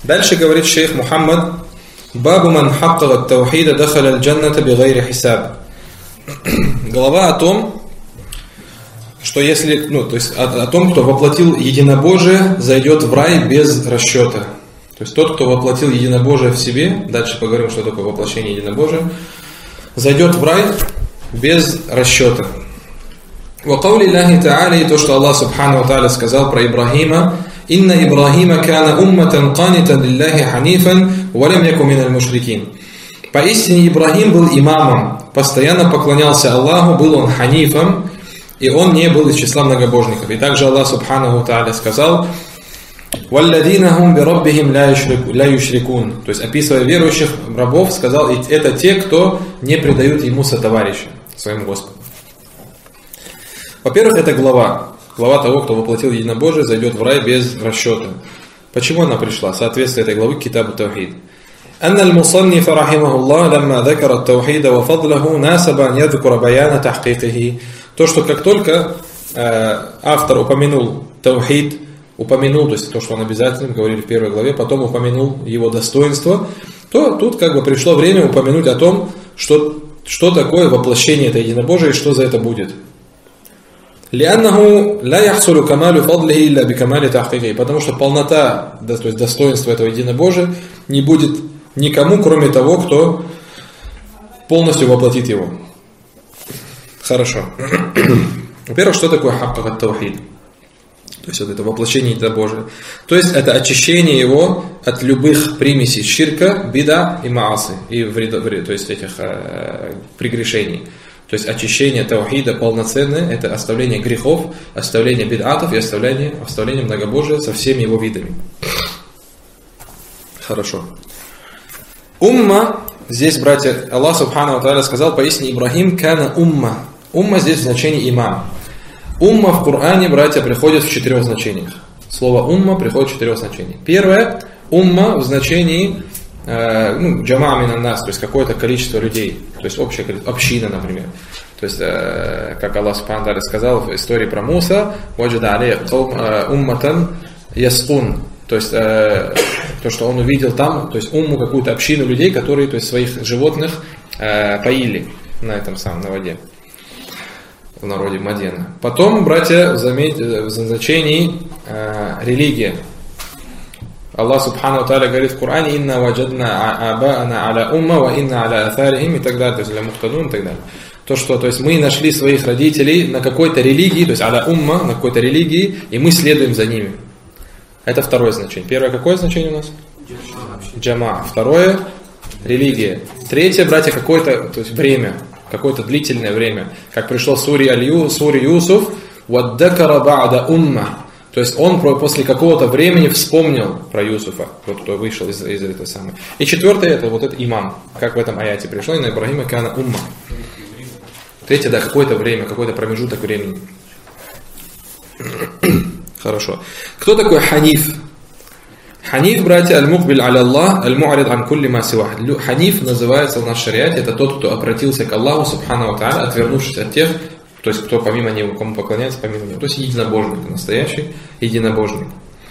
Дальше говорит шейх Мухаммад: «Бабу ман хаккага таухида дахаля аль-джанната бигайри хисаб». Глава о том, что если, то есть о том, кто воплотил единобожие, зайдет в рай без расчета. То есть тот, кто воплотил единобожие в себе, дальше поговорим, что такое воплощение единобожия, зайдет в рай без расчета. Ва каули Аллахи Та'аля, и то, что Аллах Субхану Ва Та'аля сказал про Ибрахима: «Инна Ибрахима кана умматан канитан лиллахи ханифан, ва лям яку миналь мушрикин». Поистине Ибрахим был имамом, постоянно поклонялся Аллаху, был он ханифом, и он не был из числа многобожников. И также Аллах Субхану Ва Та'аля сказал: «Валладина хум бираббихим ля юшрикун». То есть, описывая верующих рабов, сказал: это те, кто не предают ему сотоварища, своему Господу. Во-первых, это глава того, кто воплотил единобожие, зайдет в рай без расчета. Почему она пришла? Соответствие этой главы к Китабу Таухид. أن المصنف رحمه الله لما ذكر التوحيد وفضله ناسب أن يذكر بيان تحقيقه. То, что как только автор упомянул таухид, то есть то, что он обязательно, говорили в первой главе, потом упомянул его достоинство, то тут как бы пришло время упомянуть о том, что такое воплощение это единобожие и что за это будет. لأنه لا يحصل كمال فضله إلا بكمال تحقيقه. Потому что полнота, то есть достоинство этого единобожия не будет никому, кроме того, кто полностью воплотит его. Хорошо. Во-первых, что такое хаккак ат-таухид? То есть вот это воплощение единобожия. То есть это очищение его от любых примесей ширка, бида и маасы, и то есть этих прегрешений. То есть очищение таухида полноценное, это оставление грехов, оставление бид'атов и оставление многобожия со всеми его видами. Хорошо. Умма, здесь, братья, Аллах Субхану Ва Та'аля сказал: «Поистине Ибрахим кана умма». Умма здесь в значении имам. Умма в Коране, братья, приходит в 4 значениях. Слово умма приходит в 4 значениях. Первое, умма в значении джама мин ан-нас, то есть какое-то количество людей, то есть общее количество, община, например. То есть, как Аллах Субхану Ва Та'аля сказал в истории про Муса: «Ваджада алейх умматан яскун». То есть, то, что он увидел там, то есть умму, какую-то общину людей, которые, то есть, своих животных поили на этом самом, на воде, в народе Мадьяна. Потом, братья, заметьте, в значении религия. Аллах Субхану Ва Та'аля говорит в Коране: «Инна ваджадна абаана аля умма, ва инна аля атарихим», и так далее, то есть, ля мухтадун, и так далее. То, есть мы нашли своих родителей на какой-то религии, то есть аля умма, на какой-то религии, и мы следуем за ними. Это второе значение. Первое какое значение у нас? Джама. Второе религия. Третье, братья, какое-то, то есть время, какое-то длительное время. Как пришло в суре Юсуф: «Ваддакара ба'да умма». То есть он после какого-то времени вспомнил про Юсуфа, тот, кто вышел из этой самой. И четвертое, это вот этот имам, как в этом аяте пришло: «Инна Ибрахима кана умма». Третье, да, какое-то время, какой-то промежуток времени. Хорошо. Кто такой ханиф? Ханиф, братья, аль-мукбиль аля Аллах, аль-му'арид ан кулли ма сивах. Ханиф называется в нашей шариате, это тот, кто обратился к Аллаху Субхану Ва Та'аля, отвернувшись от тех, то есть кто помимо него, кому поклоняется помимо него. То есть единобожник, настоящий единобожник.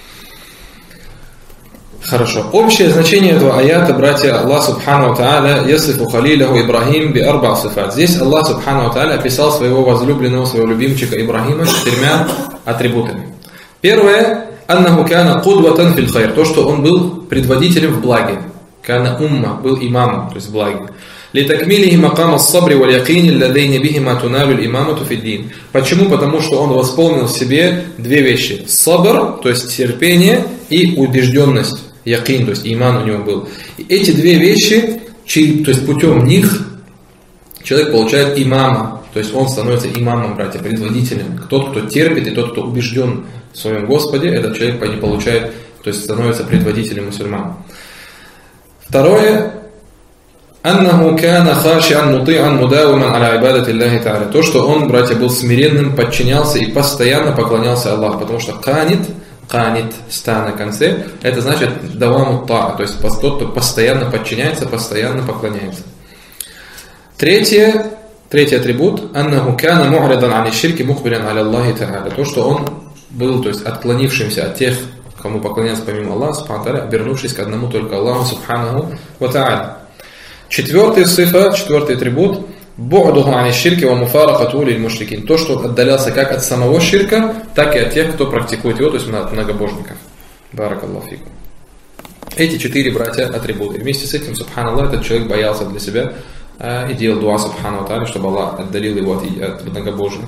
Хорошо. Общее значение этого аята, братья, Аллах Субхану Ва Та'аля ясифу халиляху Ибрахим би арба сифат. Здесь Аллах Субхану Ва Та'аля описал своего возлюбленного, своего любимчика Ибрахима 4 атрибутами. Первое, аннаху кана кудватан фил хайр, то, что он был предводителем в благе. Кана умма, был имамом, то есть в благе. Литакмилихи макам ас-сабри валь якини алладейни бихима туналю аль-имамату фид-дин. Почему? Потому что он восполнил в себе 2 вещи: сабр, то есть терпение, и убежденность, якин, то есть иман у него был. И эти 2 вещи, то есть путем них человек получает имама, то есть он становится имамом, братья, предводителем. Тот, кто терпит, и тот, кто убежден в своем Господе, этот человек получает, то есть становится предводителем мусульман. Второе, аннаху кана хаши'ан мути'ан мудавиман аля ибадати Аллахи Та'аля. То, что он, братья, был смиренным, подчинялся и постоянно поклонялся Аллаху, потому что канит, ста на конце, это значит даваму та, то есть тот, кто постоянно подчиняется, постоянно поклоняется. Третий атрибут, аннаху кана му'ридан ани ширки мухбиран аля Аллахи Та'аля. То, что он был, то есть отклонившимся от тех, кому поклоняться помимо Аллаха, субхану тааля, обернувшись к одному только Аллаху, субханаху ва тааля. Четвертый сифа, четвертый атрибут, бу'духу ани ширки ва муфаракату лиль мушрикин. То, что отдалялся как от самого ширка, так и от тех, кто практикует его, то есть от многобожников. Баракаллаху фикум. Эти 4 братья атрибуты. Вместе с этим, субханаллах, этот человек боялся для себя и делал дуа субхану тааля, чтобы Аллах отдалил его от многобожия.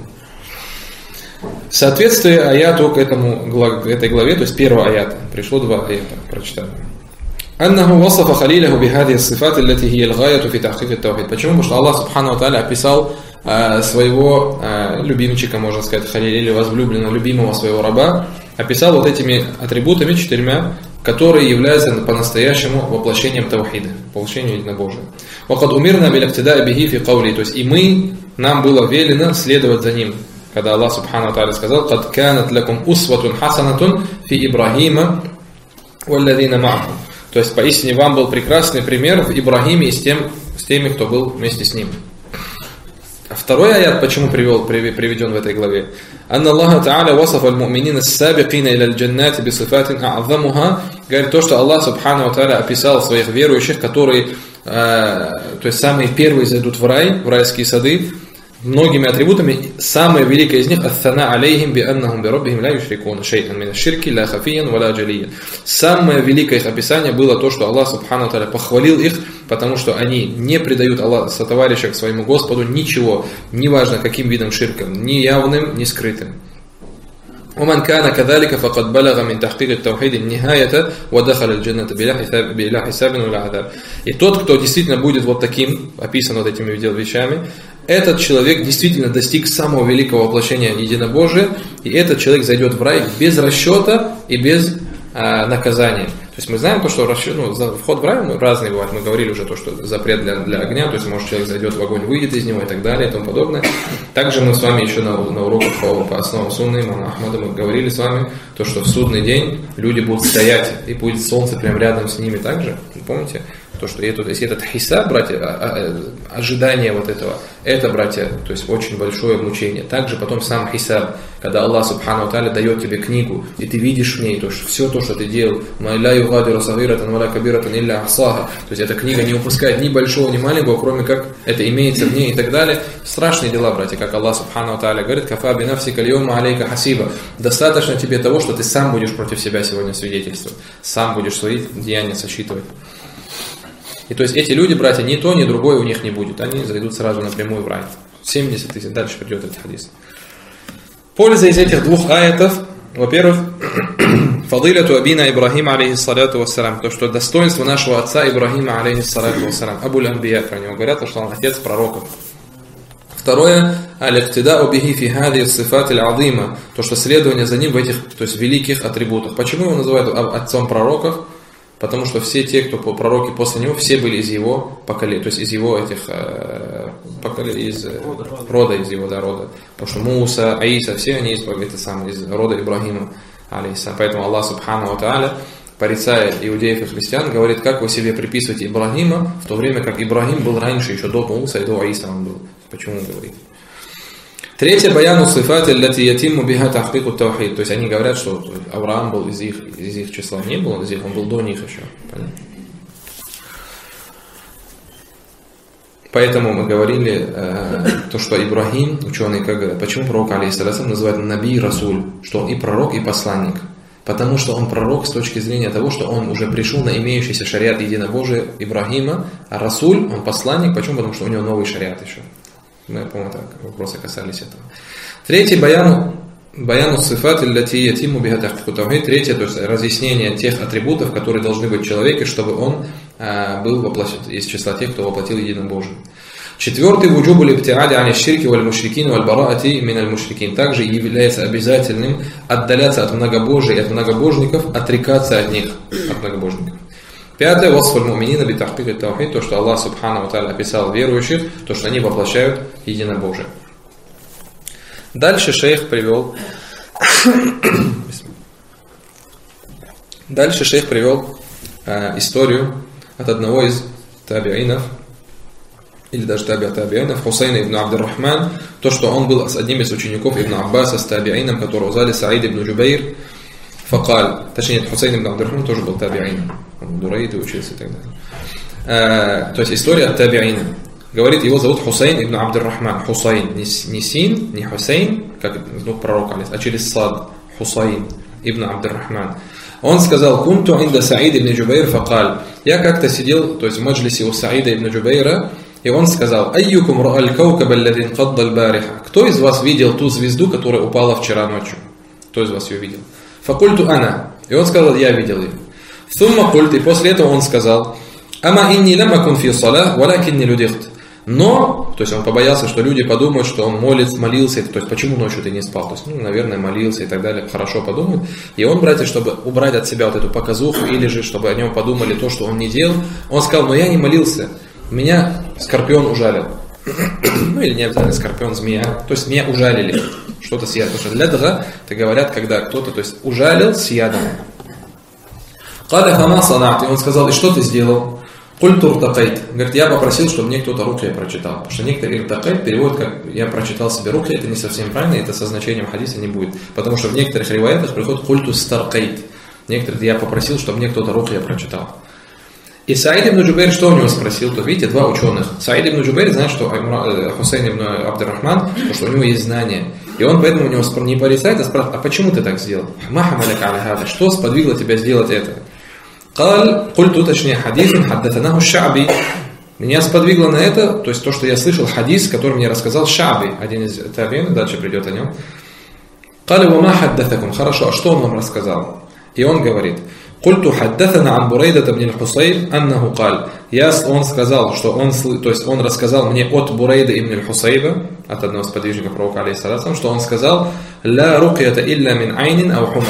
В соответствии аяту к этой главе, то есть первого аята, пришло 2 аята, прочитаем. أنه وصف خليله بهذه الصفات التي هي الغاية في تحقيق التوحيد. Почему? Потому что Аллах субхану тааля описал своего любимчика, можно сказать, халиля, или возлюбленного, любимого своего раба, описал вот этими атрибутами 4, которые являются по-настоящему воплощением таухида, воплощением единобожия. وَقَدْ أُمِرْنَا بِالْاقْتِدَاءِ بِهِ فِي قَوْلِهِ. То есть и нам было велено следовать за ним. Когда Аллах субхану тааля сказал: «Qad kanat lakum uswatun hasanatun fi Ибрахима валладзина ма'аху». То есть поистине вам был прекрасный пример в Ибрахиме и с теми, кто был вместе с ним. А второй аят, почему приведен в этой главе? «Анна Аллаха та'аля васафа аль-му'минина ас-сабикина иля аль-джаннати бисифатин а'азамуха». Говорит то, что Аллах субхану та'аля описал своих верующих, которые, то есть самые первые зайдут в рай, в райские сады, многими атрибутами. Самое великое из них «Ат-тана алейхим би'аннахум бираббихим ла юшрикуна шей'ан мин аш-ширки ла хафиян ва ла джалиян». Самое великое их описание было то, что Аллах субхану тааля похвалил их, потому что они не предают Аллаха сотоварища к своему Господу ничего, неважно каким видом ширка, ни явным, ни скрытым. ومن كان كذلك فقد بلغ من تحقيق التوحيد النهاية ودخل الجنة بلا حساب ولا عذاب. И тот, кто действительно будет вот таким, описан вот этими вещами, этот человек действительно достиг самого великого воплощения единобожия, и этот человек зайдет в рай без расчета и без наказания. То есть мы знаем то, что вход в рай разный бывает. Мы говорили уже то, что запрет для огня, то есть может человек зайдет в огонь, выйдет из него и так далее и тому подобное. Также мы с вами еще на уроках по основам сунны имама Ахмада мы говорили с вами то, что в судный день люди будут стоять и будет солнце прямо рядом с ними также. Помните? То, что если этот хисаб, братья, ожидание вот этого, это, братья, то есть очень большое мучение. Также потом сам хисаб, когда Аллах субхану тааля дает тебе книгу, и ты видишь в ней то, что все то, что ты делал, то есть эта книга не упускает ни большого, ни маленького, кроме как это имеется в ней и так далее. Страшные дела, братья, как Аллах субхану тааля говорит: «Кафа бинафсика льюма алейка хасиба». Достаточно тебе того, что ты сам будешь против себя сегодня свидетельствовать, сам будешь свои деяния сосчитывать. И то есть эти люди, братья, ни то, ни другое у них не будет. Они зайдут сразу напрямую в рай. 70 тысяч. Дальше придет этот хадис. Польза из этих 2 аятов. Во-первых, фадиляту абина Ибрахима алейхиссалату вассалям. То, что достоинство нашего отца Ибрахима алейхиссалату вассалям. Абуль Амбия, про него говорят, что он отец пророков. Второе, аль-иктидау бихи фи хади сифат аль-азима. То, что следование за ним в этих, то есть великих атрибутах. Почему его называют отцом пророков? Потому что все те, кто пророки после него, все были из его поколения, то есть из его этих из рода, из его рода. Потому что Муса, Аиса, все они из рода Ибрахима, алейхиссалям. Поэтому Аллах субхану тааля, порицая иудеев и христиан, говорит: как вы себе приписываете Ибрахима, в то время как Ибрахим был раньше, еще до Муса и до Аиса он был. Почему он говорит? Третье, баяну сифат аллати ятимму биха тахкику таухид. То есть они говорят, что Авраам был из их числа. Не был он из них, он был до них еще. Понятно? Поэтому мы говорили то, что Ибрахим, ученые как говорят, почему пророк алейхиссалям называют наби расуль, что он и пророк, и посланник. Потому что он пророк с точки зрения того, что он уже пришел на имеющийся шариат единобожия Ибрахима, а расуль, он посланник. Почему? Потому что у него новый шариат еще. Мы, по-моему, так вопросы касались этого. Третий, баяну сифат аллати ятимму биха тахкику таухид. Третье, то есть разъяснение тех атрибутов, которые должны быть в человеке, чтобы он был воплощен из числа тех, кто воплотил единобожие. Четвертый, вуджубу либтиади ани ширки валь мушрикин валь бараати мин аль мушрикин. Также является обязательным отдаляться от многобожия и от многобожников, отрекаться от них, от многобожников. Пятое, васфуль муминина би тахкики таухид, то, что Аллах субхану тааля описал верующих, то, что они воплощают единобожие. Дальше шейх привел историю от одного из табиинов, или даже табиинов, Хусейна ибн Абд-ар-Рахман, то, что он был с одним из учеников Ибн Аббаса, с табиином, которого звали Саид ибн Джубайр. факаль, точнее, Хусейн ибн Абдуррахман тоже был табиин, он Дурайд учился и так далее. То есть история от табиина. Говорит, его зовут Хусейн ибн Абдуррахман. Хусейн, не Син, не Хусейн, как пророк, а через сад. Хусейн ибн Абдуррахман. Он сказал: «Кунту инда Саид ибн Джубайр факаль». Я как-то сидел, то есть в маджлисе у Саида ибн Джубайра, и он сказал: «Айюкум ра'аль каукаб алладин кадда аль-бариха». Кто из вас видел ту звезду, которая упала вчера ночью? Кто из вас ее видел? Факульту ана. И он сказал: я видел ее. Сумма культ, и после этого он сказал: «Ама инни лам акун фи салах, валакинни людихт». Но, то есть он побоялся, что люди подумают, что он молился, то есть почему ночью ты не спал, то есть, наверное, молился и так далее, хорошо подумают. И он, братья, чтобы убрать от себя вот эту показуху, или же, чтобы о нем подумали то, что он не делал, он сказал: но я не молился, меня скорпион ужалил. Ну или не обязательно скорпион, змея, то есть меня ужалили, что-то с ядом. Потому что лядга, это говорят, когда кто-то, то есть ужалил с ядом. Каля хама санат, и он сказал: и что ты сделал? Культу ртакайт. Говорит, я попросил, чтобы мне кто-то рукья прочитал. Потому что некоторые ртакайт переводят как я прочитал себе рукья, это не совсем правильно, это со значением хадиса не будет. Потому что в некоторых риваятах приходит культу старкайт. Некоторые я попросил, чтобы мне кто-то рукья прочитал. И Саид ибн Джубайр что у него спросил? Тут видите, два ученых. Саид ибн Джубайр знает, что Хусейн ибн Абдуррахман, что у него есть знания. И он поэтому у него не порицает, а спрашивает: а почему ты так сделал? Что сподвигло тебя сделать это? Культу, точнее, хадис, хаддатанаху Ша'би. Меня сподвигло на это, то есть то, что я слышал хадис, который мне рассказал Ша'би, один из табиин, дальше придет о нем. Хорошо, а что он вам рассказал? И он говорит: Культу хаддатана ан Бурайдата ибн аль-Хусайб аннаху каль. Он сказал, что то есть он рассказал мне от Бурайда ибн аль-Хусайба, от одного из подвижников пророка, алейхиссалям, что он сказал: ла рукьята илля мин айнин ау хума.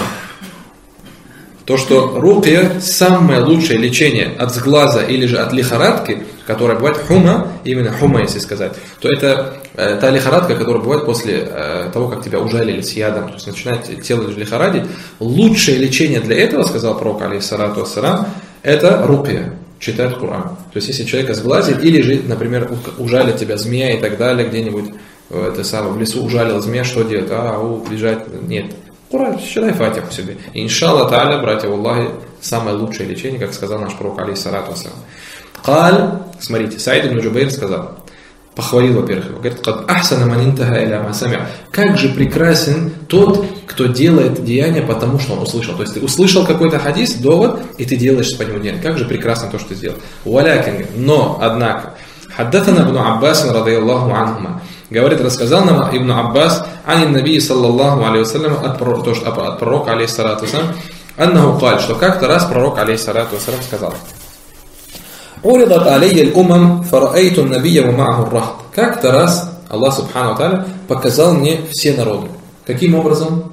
То, что рукья самое лучшее лечение от сглаза или же от лихорадки, которая бывает хума, именно хума, если сказать, то это та лихорадка, которая бывает после того, как тебя ужалили с ядом, то есть начинает тело лихорадить. Лучшее лечение для этого, сказал пророк, алейхиссалату вассалам, это рукья, читать Коран. То есть если человека сглазит, или же, например, ужалит тебя змея и так далее, где-нибудь в лесу ужалил змея, что делать? Бежать? Нет. Коран, читай фатиху себе. Иншаллах та'аля, братья, Аллахи, самое лучшее лечение, как сказал наш пророк, алейхиссалату вассалам. Каль, смотрите, Саид ибн Джубайр сказал, похвалил, во-первых, его, говорит: «Кад ахсана ман интаха иля ма сами'а». Как же прекрасен тот, кто делает деяние, потому что он услышал. То есть ты услышал какой-то хадис, довод, и ты делаешь по нему деяние. Как же прекрасно то, что ты сделал. Валякин, но, однако, хаддатана ибн Аббас радийаллаху анхума. Говорит, рассказал нам Ибн Аббас ан наби саллаллаху алейхи вассалям, от пророка, алейхиссалату вассалам, аннаху каль, что как-то раз пророк, алейхиссалату вассалам, сказал: «Уридат алейя аль-умам, фараайту ан-набия ва ма'аху ар-рахт». Как-то раз Аллах субхану ва тааля показал мне все народы. Каким образом?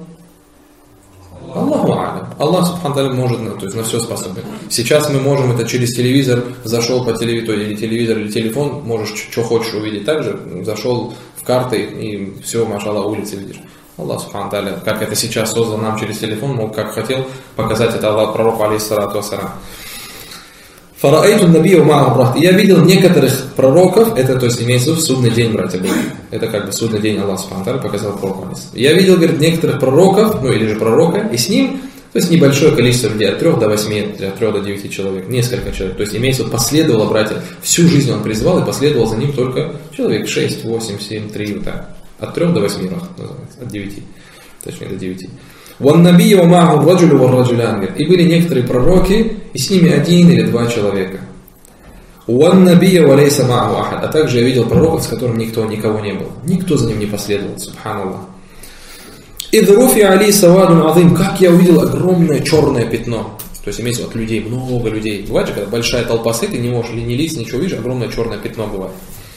Аллаху а'лям. Аллах субхану ва тааля может, то есть на все способен. Сейчас мы можем это через телевизор, зашел по телевизору, или телевизор, или телефон, можешь что хочешь увидеть. Также зашел в карты и все, машаллах, улицы видишь. Аллах субхану ва тааля, как это сейчас создал нам через телефон, мог, как хотел, показать это Аллах пророку, алейхиссалату вассалам. Фараайту набия ма'аху ар-рахт. Я видел некоторых пророков, это, то есть имеется в виду судный день, братья, был. Это как бы судный день Аллах субхану ва тааля показал пророку. Я видел, говорит, некоторых пророков, или же пророка, и с ним, то есть небольшое количество людей, от 3 до 8, от 3 до 9 человек, несколько человек. То есть имеется в виду, последовало, братья, всю жизнь он призывал, и последовал за ним только человек 6, 8, 7, 3, вот так. От 3 до 8 называется, от 9, точнее до 9. И были некоторые пророки, и с ними 1 или 2 человека. А также я видел пророков, с которым никого не было. Никто за ним не последовал, субханаллах. Как я увидел огромное черное пятно. То есть имеется от людей, много людей. Бывает же, когда большая толпа стоит, ты не можешь ни лиц, ничего видишь, огромное черное пятно бывает.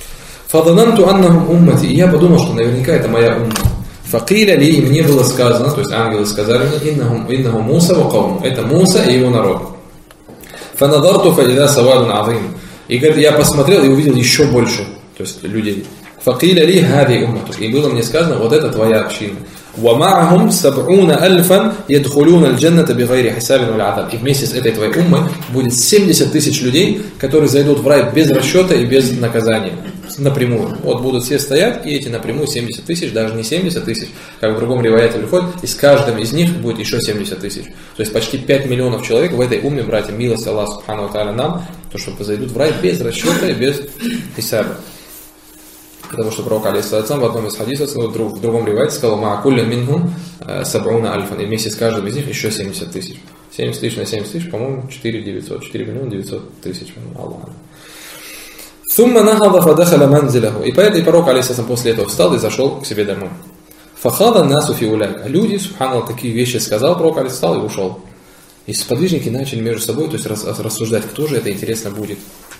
И я подумал, что наверняка это моя умма. Факиля ли, мне было сказано, то есть ангелы сказали мне: иннаху Муса ва каум. Это Муса и его народ. Фанадарту фаида савадун азим. И говорит, я посмотрел и увидел еще больше, то есть людей. Факиля ли хади уммату. И было мне сказано: вот это твоя община. Ва ма'ахум саб'уна альфан ядхулуна аль-джанната бигайри хисабин валь адаб. И вместе с этой твоей уммой будет 70 000 людей, которые зайдут в рай без расчета и без наказания. напрямую. Вот будут все стоять, и эти напрямую 70 тысяч, даже не 70 тысяч, как в другом риваяте приходит, и с каждым из них будет еще 70 тысяч. То есть почти 5 миллионов человек в этой умме, братья, милость Аллаха Субхану ва Тааля нам, то, что зайдут в рай без расчета и без хисаба. Потому что пророк алейхиссалям в одном из хадисов, в другом риваяте сказал: «Ма'акулля минхум саб'уна альфан», и вместе с каждым из них еще 70 тысяч. 70 тысяч на 70 тысяч, по-моему, 4 миллиона 900 тысяч. Аллах. «Сумма нахада фадахаля манзиляху». И пророк алейхиссалям после этого встал и зашел к себе домой. «Фахада насу фи уляйк». А люди, субханаллах, такие вещи сказал, пророк алейхиссалям, и ушел. И сподвижники начали между собой, то есть рассуждать, кто же это интересно будет.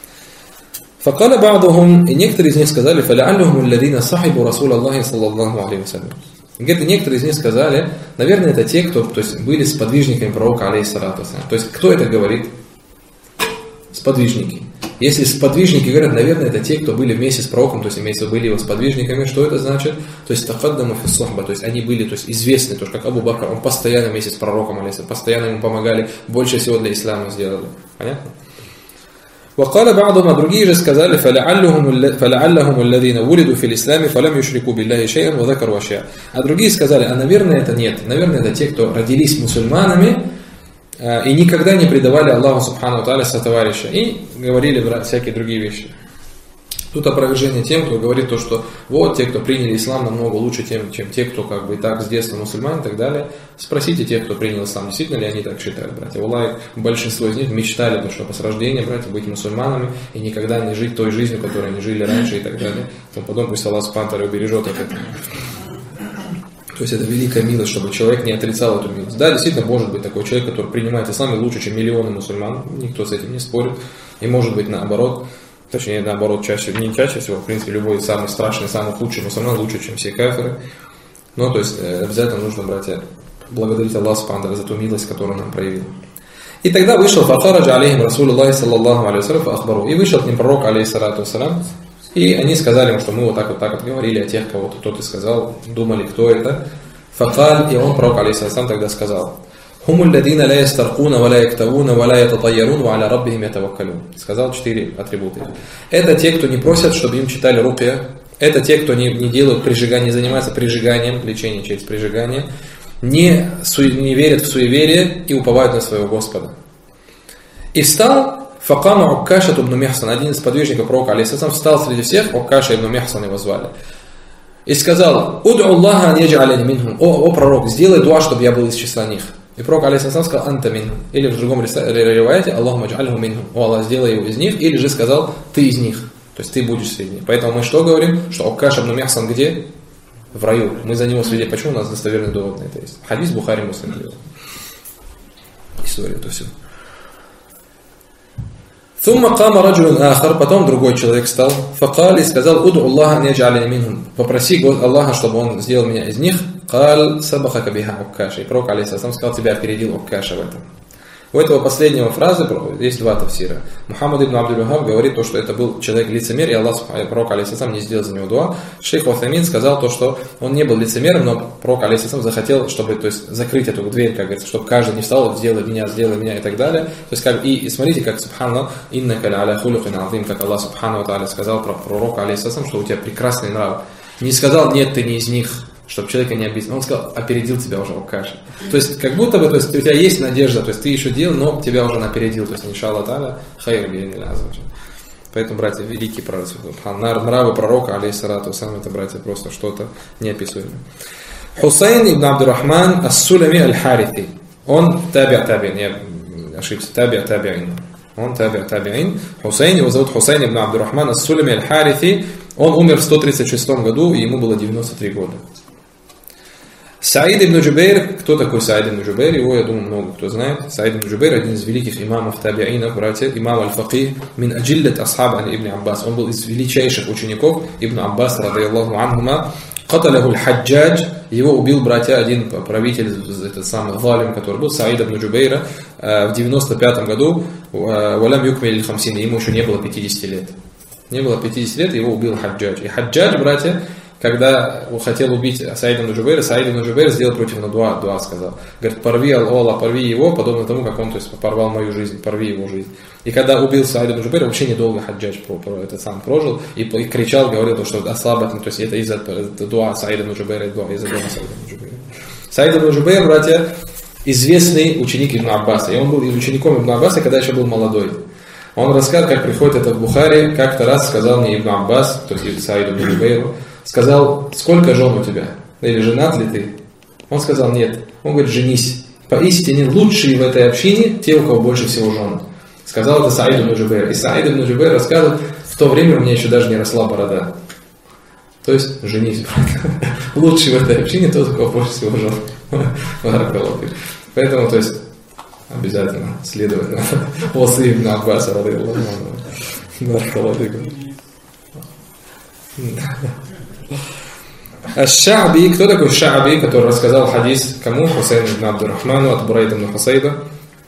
فقال بعضهم, и некоторые из них сказали: فلعلهم الذين صحبوا رسول الله صلى الله عليه وسلم. Где-то некоторые из них сказали: наверное, это те, кто, то есть, были сподвижниками пророка алейхиссалату вассалям. То есть, кто это говорит? Сподвижники. Если сподвижники говорят, наверное, это те, кто были вместе с пророком, то есть, имеется в виду, были его сподвижниками, что это значит? То есть, тақаддаму фи сухба, то есть, они были, то есть, известны, то есть, как Абу Бакр, он постоянно вместе с пророком алейхиссалату, постоянно ему помогали, больше всего для ислама сделали. Понятно? وقال بعضهم, а другие же сказали: فلعلهم الذين ولدوا في الإسلام فلم يشركوا بالله شيئا وذكروا أشياء. А другие сказали: а наверное это нет, наверное это те, кто родились мусульманами и никогда не предавали Аллаху Субхану ва Тааля сотоварища, и говорили всякие другие вещи. Тут опровержение тем, кто говорит то, что вот те, кто приняли ислам, намного лучше, чем те, кто как бы и так с детства мусульмане и так далее. Спросите тех, кто принял ислам, действительно ли они так считают, братья. Валлахи, большинство из них мечтали, чтобы с рождения, братья, быть мусульманами и никогда не жить той жизнью, которой они жили раньше и так далее. Потом пусть Аллах Субхану ва Тааля убережет от этого. То есть это великая милость, чтобы человек не отрицал эту милость. Да, действительно, может быть такой человек, который принимает ислам лучше, чем миллионы мусульман, никто с этим не спорит. И может быть наоборот. Точнее, наоборот, не чаще всего, в принципе, любой самый страшный, самый худший мусульман лучше, чем все кафиры. Но, то есть, обязательно нужно, братья, благодарить Аллаха Субхану ва Тааля за ту милость, которую нам проявил. И тогда вышел фахараджа алейхим Расулуллахи саллаллаху алейхи вассалям фахбару. И вышел к ним пророк алейхиссалату вассалям. И они сказали ему, что мы вот так говорили о тех, кого-то кто-то сказал, думали, кто это. Факаль, и он, пророк алейхиссалам, тогда сказал: «Хуму лладина ла ястаркуна, ва ла яктавуна, ва ла ятатайярун, ва аля раббихим ятаваккалун». Сказал 4 атрибута. Это те, кто не просят, чтобы им читали рукья. Это те, кто не делают прижигание, не занимаются прижиганием, лечением через прижигание. Не верят в суеверие и уповают на своего Господа. И встал факама Уккаша ибн Михсан, один из подвижников пророка алейхиссалам, встал среди всех, Уккаша ибн Михсан его звали. И сказал: «Уду Аллаха ан ядж'аляни минхум». О пророк, сделай дуа, чтобы я был из числа них. И пророк алейхиссалам сказал: «Анта минхум». Или в другом риваяте: «Аллахумма дж'альху минхум». О Аллах, сделай его из них. Или же сказал: «Ты из них». То есть ты будешь среди них. Поэтому мы что говорим? Что Уккаш ибн Михсан где? В раю. Мы за него свидетели. Почему? У нас достоверный довод на это есть. Хадис Бухари Муслим. История, то все. Сумма кама раджулун ахар, потом другой человек встал, факал и сказал: «Уду Аллаха ан ядж'аляни минхум». Попроси Аллаха, чтобы он сделал меня из них. Кал сабахака биха Уккаша. И пророк алейхиссалам сказал: тебя опередил Уккаша в этом. У этого последнего фразы есть два тафсира. Мухаммад ибн Абдул-Ваххаб говорит то, что это был человек лицемер, и Аллах, пророк алейхиссалам, не сделал за него дуа. Шейх Утхаймин сказал то, что он не был лицемером, но пророк алейхиссалам захотел, чтобы, то есть, закрыть эту дверь, как говорится, чтобы каждый не встал: сделай меня и так далее. То есть, как, и смотрите, как субханаллах, иннака ля аля хулукин азим, как Аллах Субхану ва Тааля сказал про пророка алейхиссалам, что у тебя прекрасный нрав. Не сказал: нет, ты не из них, чтобы человека не обидеть. Он сказал: опередил тебя уже Уккаша. То есть, как будто бы, то есть, у тебя есть надежда, то есть, ты еще делал, но тебя уже опередил. То есть, иншаллах та'аля, хайр би'идниллахи азза ва джалля. Поэтому, братья, великий пророк, нравы пророка, алейхиссалату вассалям, это, братья, просто что-то неописуемое. Хусейн ибн Абдуррахман ас-Сулами аль-Харити. Он таби'ин, я ошибся, таби'ин. Он таби'ин. Хусейн, его зовут Хусейн ибн Абдуррахман ас-Сулами аль-Харити. Он умер в 136 году, и ему было 93 года. Саид ибн Джубейр, кто такой Саид ибн Джубейр? Его, я думаю, много кто знает. Саид ибн Джубейр, один из великих имамов таби'инов, братья, имам аль-Факих, мин аджиллат асхаб ибн Аббас. Он был из величайших учеников ибн Аббас, радийаллаху анхума. Каталяху аль-Хаджадж, его убил, братья, один правитель, этот самый залим, который был, Саид ибн Джубейра, в 95 году, валям юкмиль хамсин, ему еще не было 50 лет. Не было 50 лет, его убил Хаджадж. И Хаджадж, братья, когда хотел убить Саида ибн Джубейра, Саид ибн Джубейр сделал против него дуа сказал. Говорит, порви Аллах, порви его, подобно тому, как он, то есть, порвал мою жизнь, порви его жизнь. И когда убил Саида ибн Джубейра, вообще недолго хаджадж это сам прожил, и кричал, говорил, что ослабит, то есть это из-за дуа Саида ибн Джубейра, из-за дуа Саида ибн Джубейра. Саид ибн Джубейр, братья, известный ученик Ибн Аббаса, и он был учеником Ибн Аббаса, когда еще был молодой. Он рассказал, как приходит это в Бухари, как-то раз сказал мне Ибн Аббас, то есть Саид ибн Джубейру, сказал, сколько жен у тебя? Или женат ли ты? Он сказал, нет. Он говорит, женись. Поистине лучшие в этой общине те, у кого больше всего жен. Сказал это Саид ибн Джубейр. И Саид ибн Джубейр рассказывает, в то время у меня еще даже не росла борода. То есть, женись, брат. Лучший в этой общине тот, у кого больше всего жен. Поэтому, то есть, обязательно следовать на осы Ибн Аббаса, радыяллаху анху. Аш-Ша'би, кто такой Ша'би, который рассказал хадис кому? Хусейн ибн Абдуррахману от Бурайда ибн Хусайба.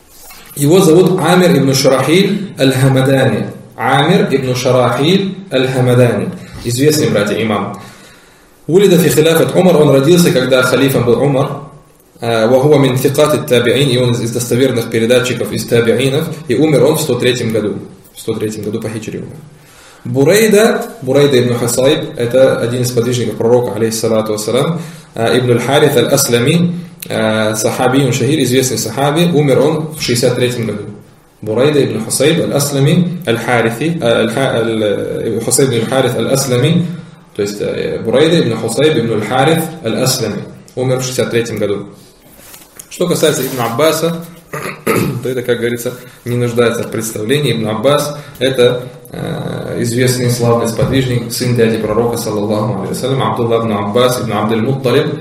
Его зовут Амир ибн Шарахиль аль-Хамадани. Амир ибн Шарахиль аль-Хамадани. Известный, братья, имам. Улида фи хиляфат Умар, он родился, когда халифом был Умар. وهو من ثقات التابعين, и он из достоверных передатчиков из табиинов, и умер он в 103 году. В 103 году по хиджре умер. Бурайда ибн Хусайб, это один из подвижников пророка, алейхиссалату вассалам, ибн аль-Харит аль-Аслами, сахабиюн шахир, известный сахаби, умер он в 63 году. Бурайда ибн Хусайб аль-Аслами, аль-Хариthi, Хусайб ибн аль-Харит аль-Аслами, то есть Бурайда ибн Хусайб ибн аль-Харит аль-Аслами, умер в 63 году. Что касается Ибн Аббаса, то это, как говорится, не нуждается в представлении. Ибн Аббас – это известный славный сподвижник, сын дяди пророка, саллаллаху алейхи вассалям, Абдулла ибн Аббас ибн Абдуль-Мутталиб.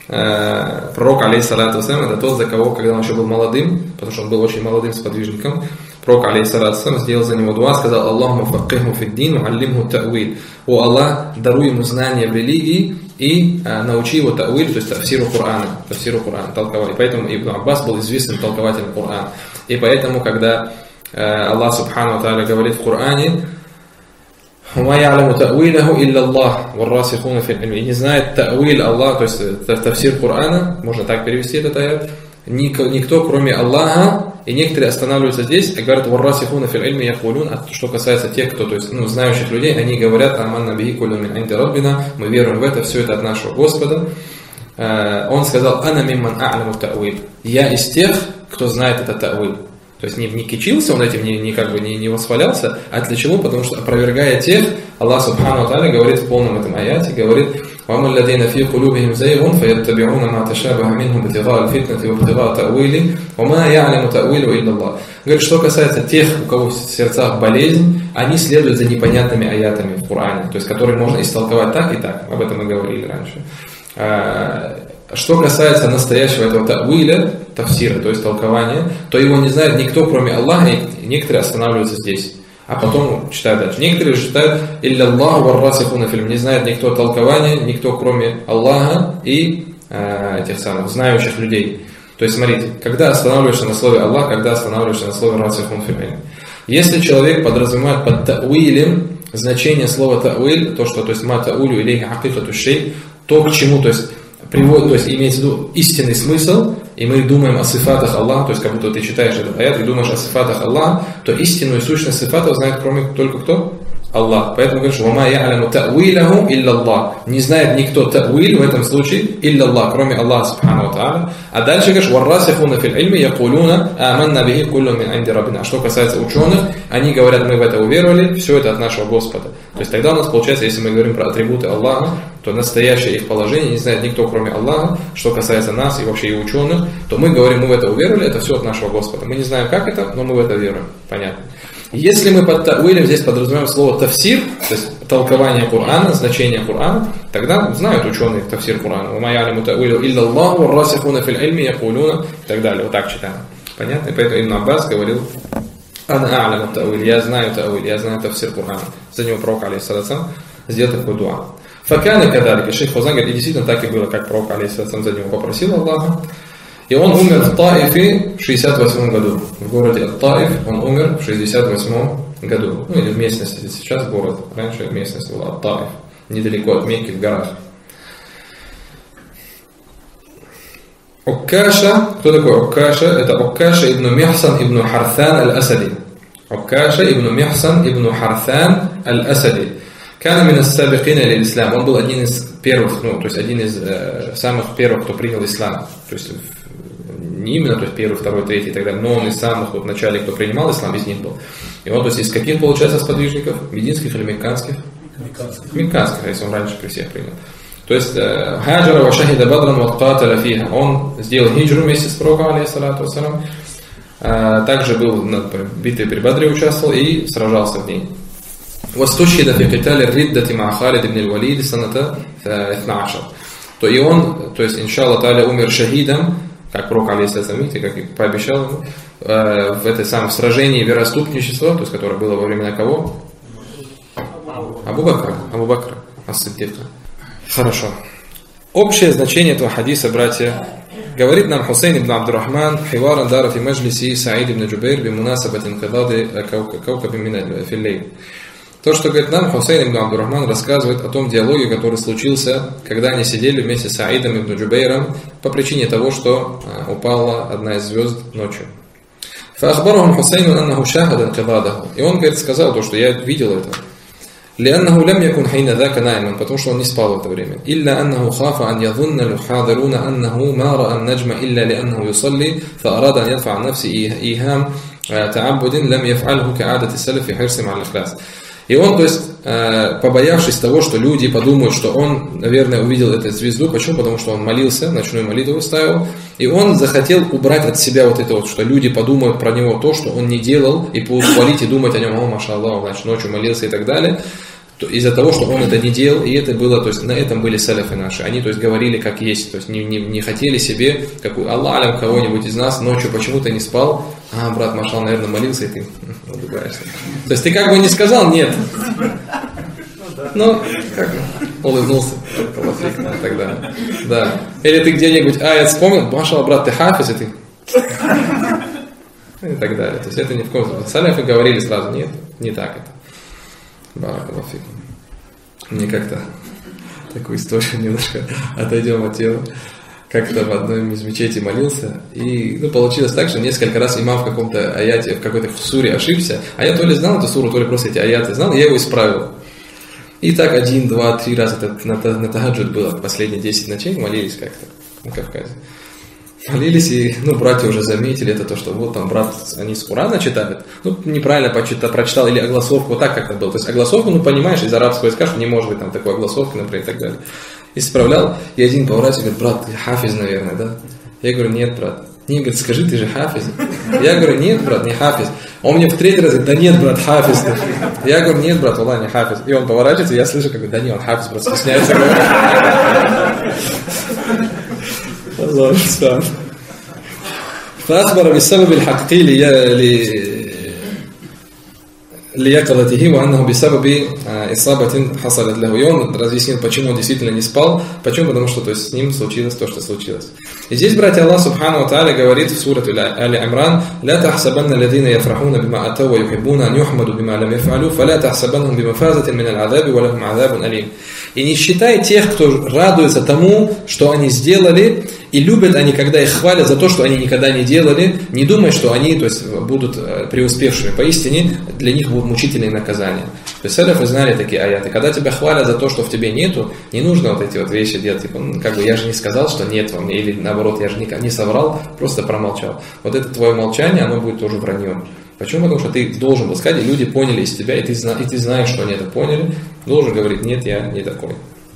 Пророк, алейхиссалату вассалям, это тот, за кого, когда он еще был молодым, потому что он был очень молодым сподвижником, пророк, алейхиссалату вассалям, сделал за него дуа, сказал: Аллахумма факкиху фиддин, аллимху та'виль. О Аллах, даруй ему знания в религии и научи его та'виль, то есть тафсиру Корана, толковать. Поэтому Ибн Аббас был известным толкователем Корана. И поэтому, когда Аллах субхану ва тааля говорит в Коране: «Ма я'ламу та'виlahu илля Аллах, варрасихуна фил ильми», и не знает та'виль Аллах, то есть тафсир Корана, можно так перевести этот аят, никто кроме Аллаха. И некоторые останавливаются здесь и говорят: «Варрасихуна фил ильми якулун», что касается тех, кто, то есть, знающих людей, они говорят: «Аманна бихи куллю мин инди раббина», мы веруем в это, все это от нашего Господа. Он сказал: «Ана мимман а'ламу та'виль», я из тех, кто знает это та'виль. То есть не кичился он этим, не восхвалялся, а для чего? Потому что, опровергая тех, Аллах субхану ва тааля говорит в полном этом аяте, говорит: وَأَمَّا الَّذِينَ فِي قُلُوبِهِمْ زَيْغٌ فَيَتَّبِعُونَ مَا تَشَابَهَ مِنْهُ ابْتِغَاءَ الْفِتْنَةِ وَابْتِغَاءَ تَأْوِيلِهِ وَمَا يَعْلَمُ تَأْوِيلَهُ إِلَّا اللَّهُ. Говорит, что касается тех, у кого в сердцах болезнь, они следуют за непонятными аятами в Коране, то есть которые можно истолковать так и так. Об этом мы говорили раньше. Что касается настоящего этого та'виля, тафсира, то есть толкования, то его не знает никто, кроме Аллаха, и некоторые останавливаются здесь. А потом читают дальше. Некоторые читают: «Илля Аллаху варрасихуна фил ильми», не знает никто толкования, никто, кроме Аллаха и тех самых знающих людей. То есть, смотрите, когда останавливаешься на слове Аллах, когда останавливаешься на слове «расихун фил ильми». Если человек подразумевает под та'вилем значение слова та'виль, то, что, то есть, «ма та'улю илейхи хакикату шей», то, к чему, то есть, приводит, то есть имеется в виду истинный смысл, и мы думаем о сифатах Аллаха, то есть как будто ты читаешь этот аят и думаешь о сифатах Аллаха, то истинную сущность сифатов знает только кто? Аллах. Поэтому говоришь: «Вама я'ламу та'вилаху илля Аллах». Не знает никто та'виль в этом случае илля Аллах, кроме Аллаха субхану ва тааля. А дальше говоришь: «Варрасихуна фил ильми якулуна аманна бихи куллю мин инди раббина». Что касается ученых, они говорят: мы в это уверовали, все это от нашего Господа. То есть тогда у нас получается, если мы говорим про атрибуты Аллаха, то настоящее их положение не знает никто, кроме Аллаха. Что касается нас и вообще и ученых, то мы говорим: мы в это уверовали, это все от нашего Господа. Мы не знаем, как это, но мы в это веруем. Понятно. Если мы под та'вилем здесь подразумеваем слово тафсир, то есть толкование Корана, значение Корана, тогда знают ученые тафсир Корана. «Ва ма я'ламу та'вилаху илля Аллах, варрасихуна фил ильми якулуна», и так далее. Вот так читаем. Понятно? И поэтому Ибн Аббас говорил: «Ана а'ламу та'виль», я знаю та'виль, я знаю тафсир Корана. За него пророк, алейхиссалям, сделал такой дуа. Факана кадалика, шейх Фаузан говорит: и действительно так и было, как пророк, алейхиссалям, за него попросил Аллаха. И он умер в Таифе в 68 году. В городе Таиф он умер в 68 году. Или в местности, сейчас город. Раньше местность была Таиф. недалеко от Мекки в горах. Оккаша, кто такой Оккаша? Это Оккаша ибн Михсан ибн Харсан аль-Асади. Оккаша ибн Михсан ибн Харсан аль-Асади. Кана мин ас-сабикина лил-ислам. Он был один из первых, то есть один из самых первых, кто принял ислам. То есть не именно, то есть первый, второй, третий и так далее, но он из самых в начале, кто принимал ислам, из них был. И он, то есть из каких, получается, сподвижников? Мединских или мекканских? Мекканских, если он раньше при всех принял. То есть хаджара ва шахида бадран ва каталя фиха. Он сделал хиджру вместе с пророком, алейхиссалату вассалам. Также был на битве при Бадре, участвовал и сражался в ней. Вастушхида фи китали риддати ма Халид ибн аль-Валид саната 12. То и он, то есть иншаллах та'аля, умер шахидом, как пророк, алейхиссалам, как и пообещал ему, в этой самом сражении вероотступничества, то есть которое было во времена кого? Абу Бакра, ас-Сиддика. Хорошо. Общее значение этого хадиса, братья, говорит нам Хусейн ибн Абдуррахман, хиваран дара фи маджлиси Саид ибн Джубейр би мунасабат инкидады каукаби мин филлейл. То, что говорит нам Хусейн ибн Абдуррахман, рассказывает о том диалоге, который случился, когда они сидели вместе с Саидом ибн Джубейром по причине того, что упала одна из звезд ночью. Фаахбарахум Хусейну аннаху шахад инкидадаху. И он, говорит, сказал то, что я видел это. لأنه لم يكن حين ذاك نائما, потому что он не спал в это время. إلا أنه خاف أن يظن الحاضرون أنه ما رأى النجم إلا لأنه يصلي فأراد أن يدفع عن نفسه إيهام تعبد لم يفعله كعادة السلف في حرصهم على الإخلاص. И он, то есть, побоявшись того, что люди подумают, что он, наверное, увидел эту звезду. Почему? Потому что он молился, ночную молитву ставил. И он захотел убрать от себя вот это вот, что люди подумают про него то, что он не делал, и будут хвалить и думать о нем, о, машаллах, значит, ночью молился и так далее. Из-за того, что он это не делал, и это было, то есть на этом были салафы наши. Они, то есть, говорили как есть, то есть не хотели себе, как Аллах алям, кого-нибудь из нас ночью почему-то не спал. А, брат, машал, наверное, молился, и ты улыбаешься. То есть ты как бы не сказал нет. Ну, как улыбнулся тогда. Да. Или ты где-нибудь аят вспомнил, машал, брат, ты хафиз, и ты. И так далее. То есть это ни в коем случае. Салафы говорили сразу, нет, не так это. Баракаллаху фикум. Мне как-то такую историю немножко отойдем от тела. Как-то в одной из мечетей молился, и получилось так, что несколько раз имам в каком-то аяте, в какой-то суре ошибся, а я то ли знал эту суру, то ли просто эти аяты знал, и я его исправил. И так 1, 2, 3 раза на тахаджуд было, последние 10 ночей молились как-то на Кавказе. Молились, и братья уже заметили это, то, что вот там брат, они с Курана читают, неправильно прочитал, или огласовку, вот так как-то было. То есть огласовку, понимаешь, из арабского языка, что не может быть там такой огласовки, например, и так далее. Исправлял, и один поворачивает, говорит, брат, ты хафиз, наверное, да? Я говорю, нет, брат. Не, говорит, скажи, ты же хафиз. Я говорю, нет, брат, не хафиз. Он мне в третий раз говорит, да нет, брат, хафиз. Я говорю, нет, брат, Аллах, не хафиз. И он поворачивается, и я слышу, как, да нет, он хафиз, брат, стесняется. Аллах, стан. فأخبر بالسبب الحقيقي ليقظته وأنه بسبب إصابة حصلت له. И он разъяснил, почему он действительно не спал. Почему? Потому что, то есть, с ним случилось то, что случилось. И здесь, братья, Аллах Субхану ва Тааля говорит в суре Али-Имран: «Ла тахсабанна алладина яфрахуна бима атау ва юхиббуна ан юхмаду бима лам яф'алу, фаля тахсабаннахум бимафазатин мин аль-азаби ва лахум азабун алим». И не считай тех, кто радуется тому, что они сделали, и любят они, когда их хвалят за то, что они никогда не делали, не думай, что они, то есть, будут преуспевшими. Поистине, для них будут мучительные наказания. То есть, салафы знали такие аяты. Когда тебя хвалят за то, что в тебе нету, не нужно вот эти вот вещи делать. Типа, я же не сказал, что нет во мне, или наоборот, я же не соврал, просто промолчал. Вот это твое молчание, оно будет тоже враньем. Почему? Потому что ты должен был сказать, и люди поняли из тебя, и ты знаешь, что они это поняли, должен говорить, нет, я не такой.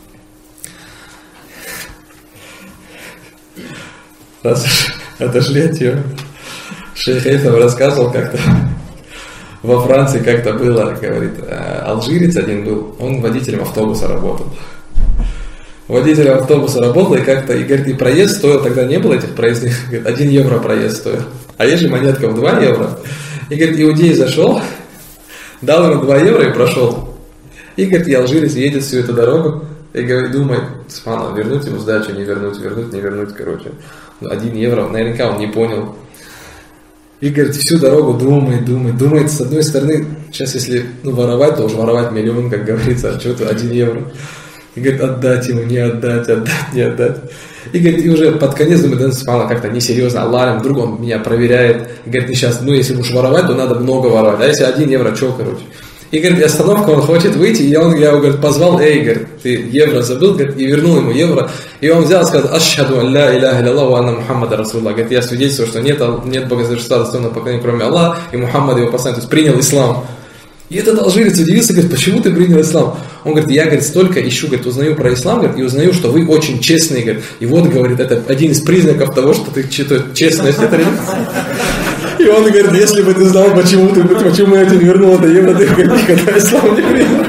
Отошли от темы. Шейх Эйфам рассказывал как-то, во Франции как-то было, говорит, алжирец один был, он водителем автобуса работал. Водителем автобуса работал, и как-то, и говорит, и проезд стоил, тогда не было этих проездных, говорит, 1 евро проезд стоил. А есть же монетка в 2 евро. И, говорит, иудей зашел, дал ему 2 евро и прошел. И, говорит, и алжирец едет всю эту дорогу, и говорит, думает, вернуть ему сдачу, не вернуть, короче. 1 евро, наверняка он не понял. И, говорит, всю дорогу думает, с одной стороны, сейчас если воровать, то уж воровать 1 000 000, как говорится, а что-то 1 евро. И говорит, отдать ему, не отдать, не отдать. И говорит, и уже под конец думает, да, субханаллах, как-то несерьезно, Аллах, вдруг он меня проверяет. И говорит, сейчас, если будешь воровать, то надо много воровать. А если 1 евро, что, короче? И говорит, остановка, он хочет выйти, и я его, говорит, позвал, говорит, ты евро забыл, говорит, и вернул ему евро. И он взял и сказал, ашхаду ан ля иляха илlalлах ва анна Мухаммада расулуллах. Говорит, я свидетельствую, что нет богослужения достойного поклонения, кроме Аллаха, и Мухаммад его посланник, то есть принял ислам. И этот алжирец удивился, говорит, почему ты принял ислам? Он говорит, я, говорит, столько ищу, говорит, узнаю про ислам, говорит, и узнаю, что вы очень честные, говорит. И вот, говорит, это один из признаков того, что ты честность. И он говорит, если бы ты знал, почему я тебе не вернул это евро, ты, говорит, никогда ислам не принял.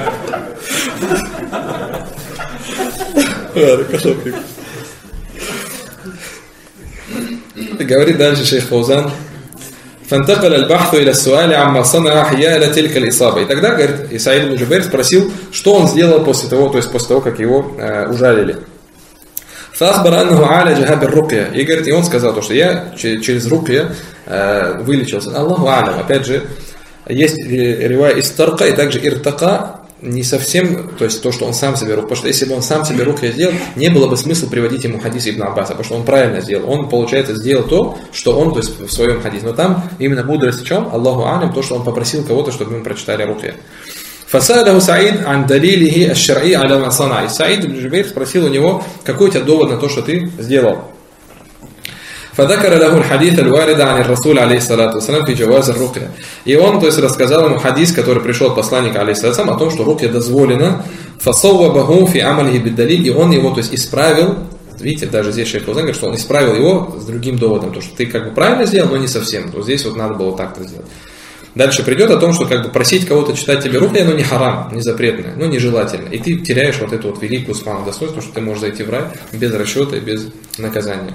Говорит дальше шейх Фаузан. فانتقل البحث إلى السؤال عما صنع حيال تلك الإصابة. И тогда, говорит, Саид ибн Джубейр спросил, что он сделал после того, как его ужалили. فأخبر أنه عالجها بالرقية. И говорит, и он сказал, что я через рукья вылечился. Аллаху а'лам. Опять же, есть ривая истарка и также иртака. Не совсем, то есть то, что он сам себе рук, потому что если бы он сам себе руки сделал, не было бы смысла приводить ему хадис Ибн Аббаса, потому что он правильно сделал. Он, получается, сделал то, что он, то есть в своем хадисе. Но там именно мудрость в чем? Аллаху алям, то, что он попросил кого-то, чтобы ему прочитали руки. Фасаlahu Саид ан далилихи аш-шар'и аля ма сана. И Саид ибн Джубейр спросил у него, какой у тебя довод на то, что ты сделал. فذكر له الحديث الوارد عن الرسول عليه الصلاة والسلام في جواز الرقية. И он, то есть, рассказал ему хадис, который пришел от посланника алейхиссалям, о том, что рукья дозволено. فصوبه في عمله بالدليل. И он его, то есть, исправил. Видите, даже здесь шейх Фаузан говорит, что он исправил его с другим доводом, то что ты как бы правильно сделал, но не совсем. То здесь вот надо было так-то сделать. Дальше придет о том, что как бы просить кого-то читать тебе рукья, оно не харам, не запретное, но нежелательно. И ты теряешь вот эту вот великую субханаллах достоинство, что ты можешь зайти в рай без расчета и без наказания.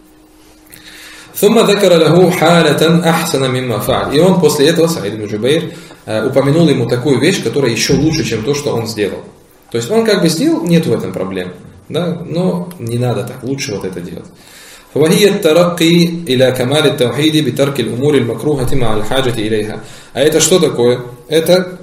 ثم ذكر له حالة أحسن مما فعل. И он после этого, Саид ибн Джубейр, упомянул ему такую вещь, которая еще лучше, чем то, что он сделал. То есть он как бы сделал, нет в этом проблем, да? Но не надо так, лучше вот это делать. وهي الترقي إلى كمال التوحيد بترك الأمور المكروهة مع الحاجة إليها. А это что такое? Это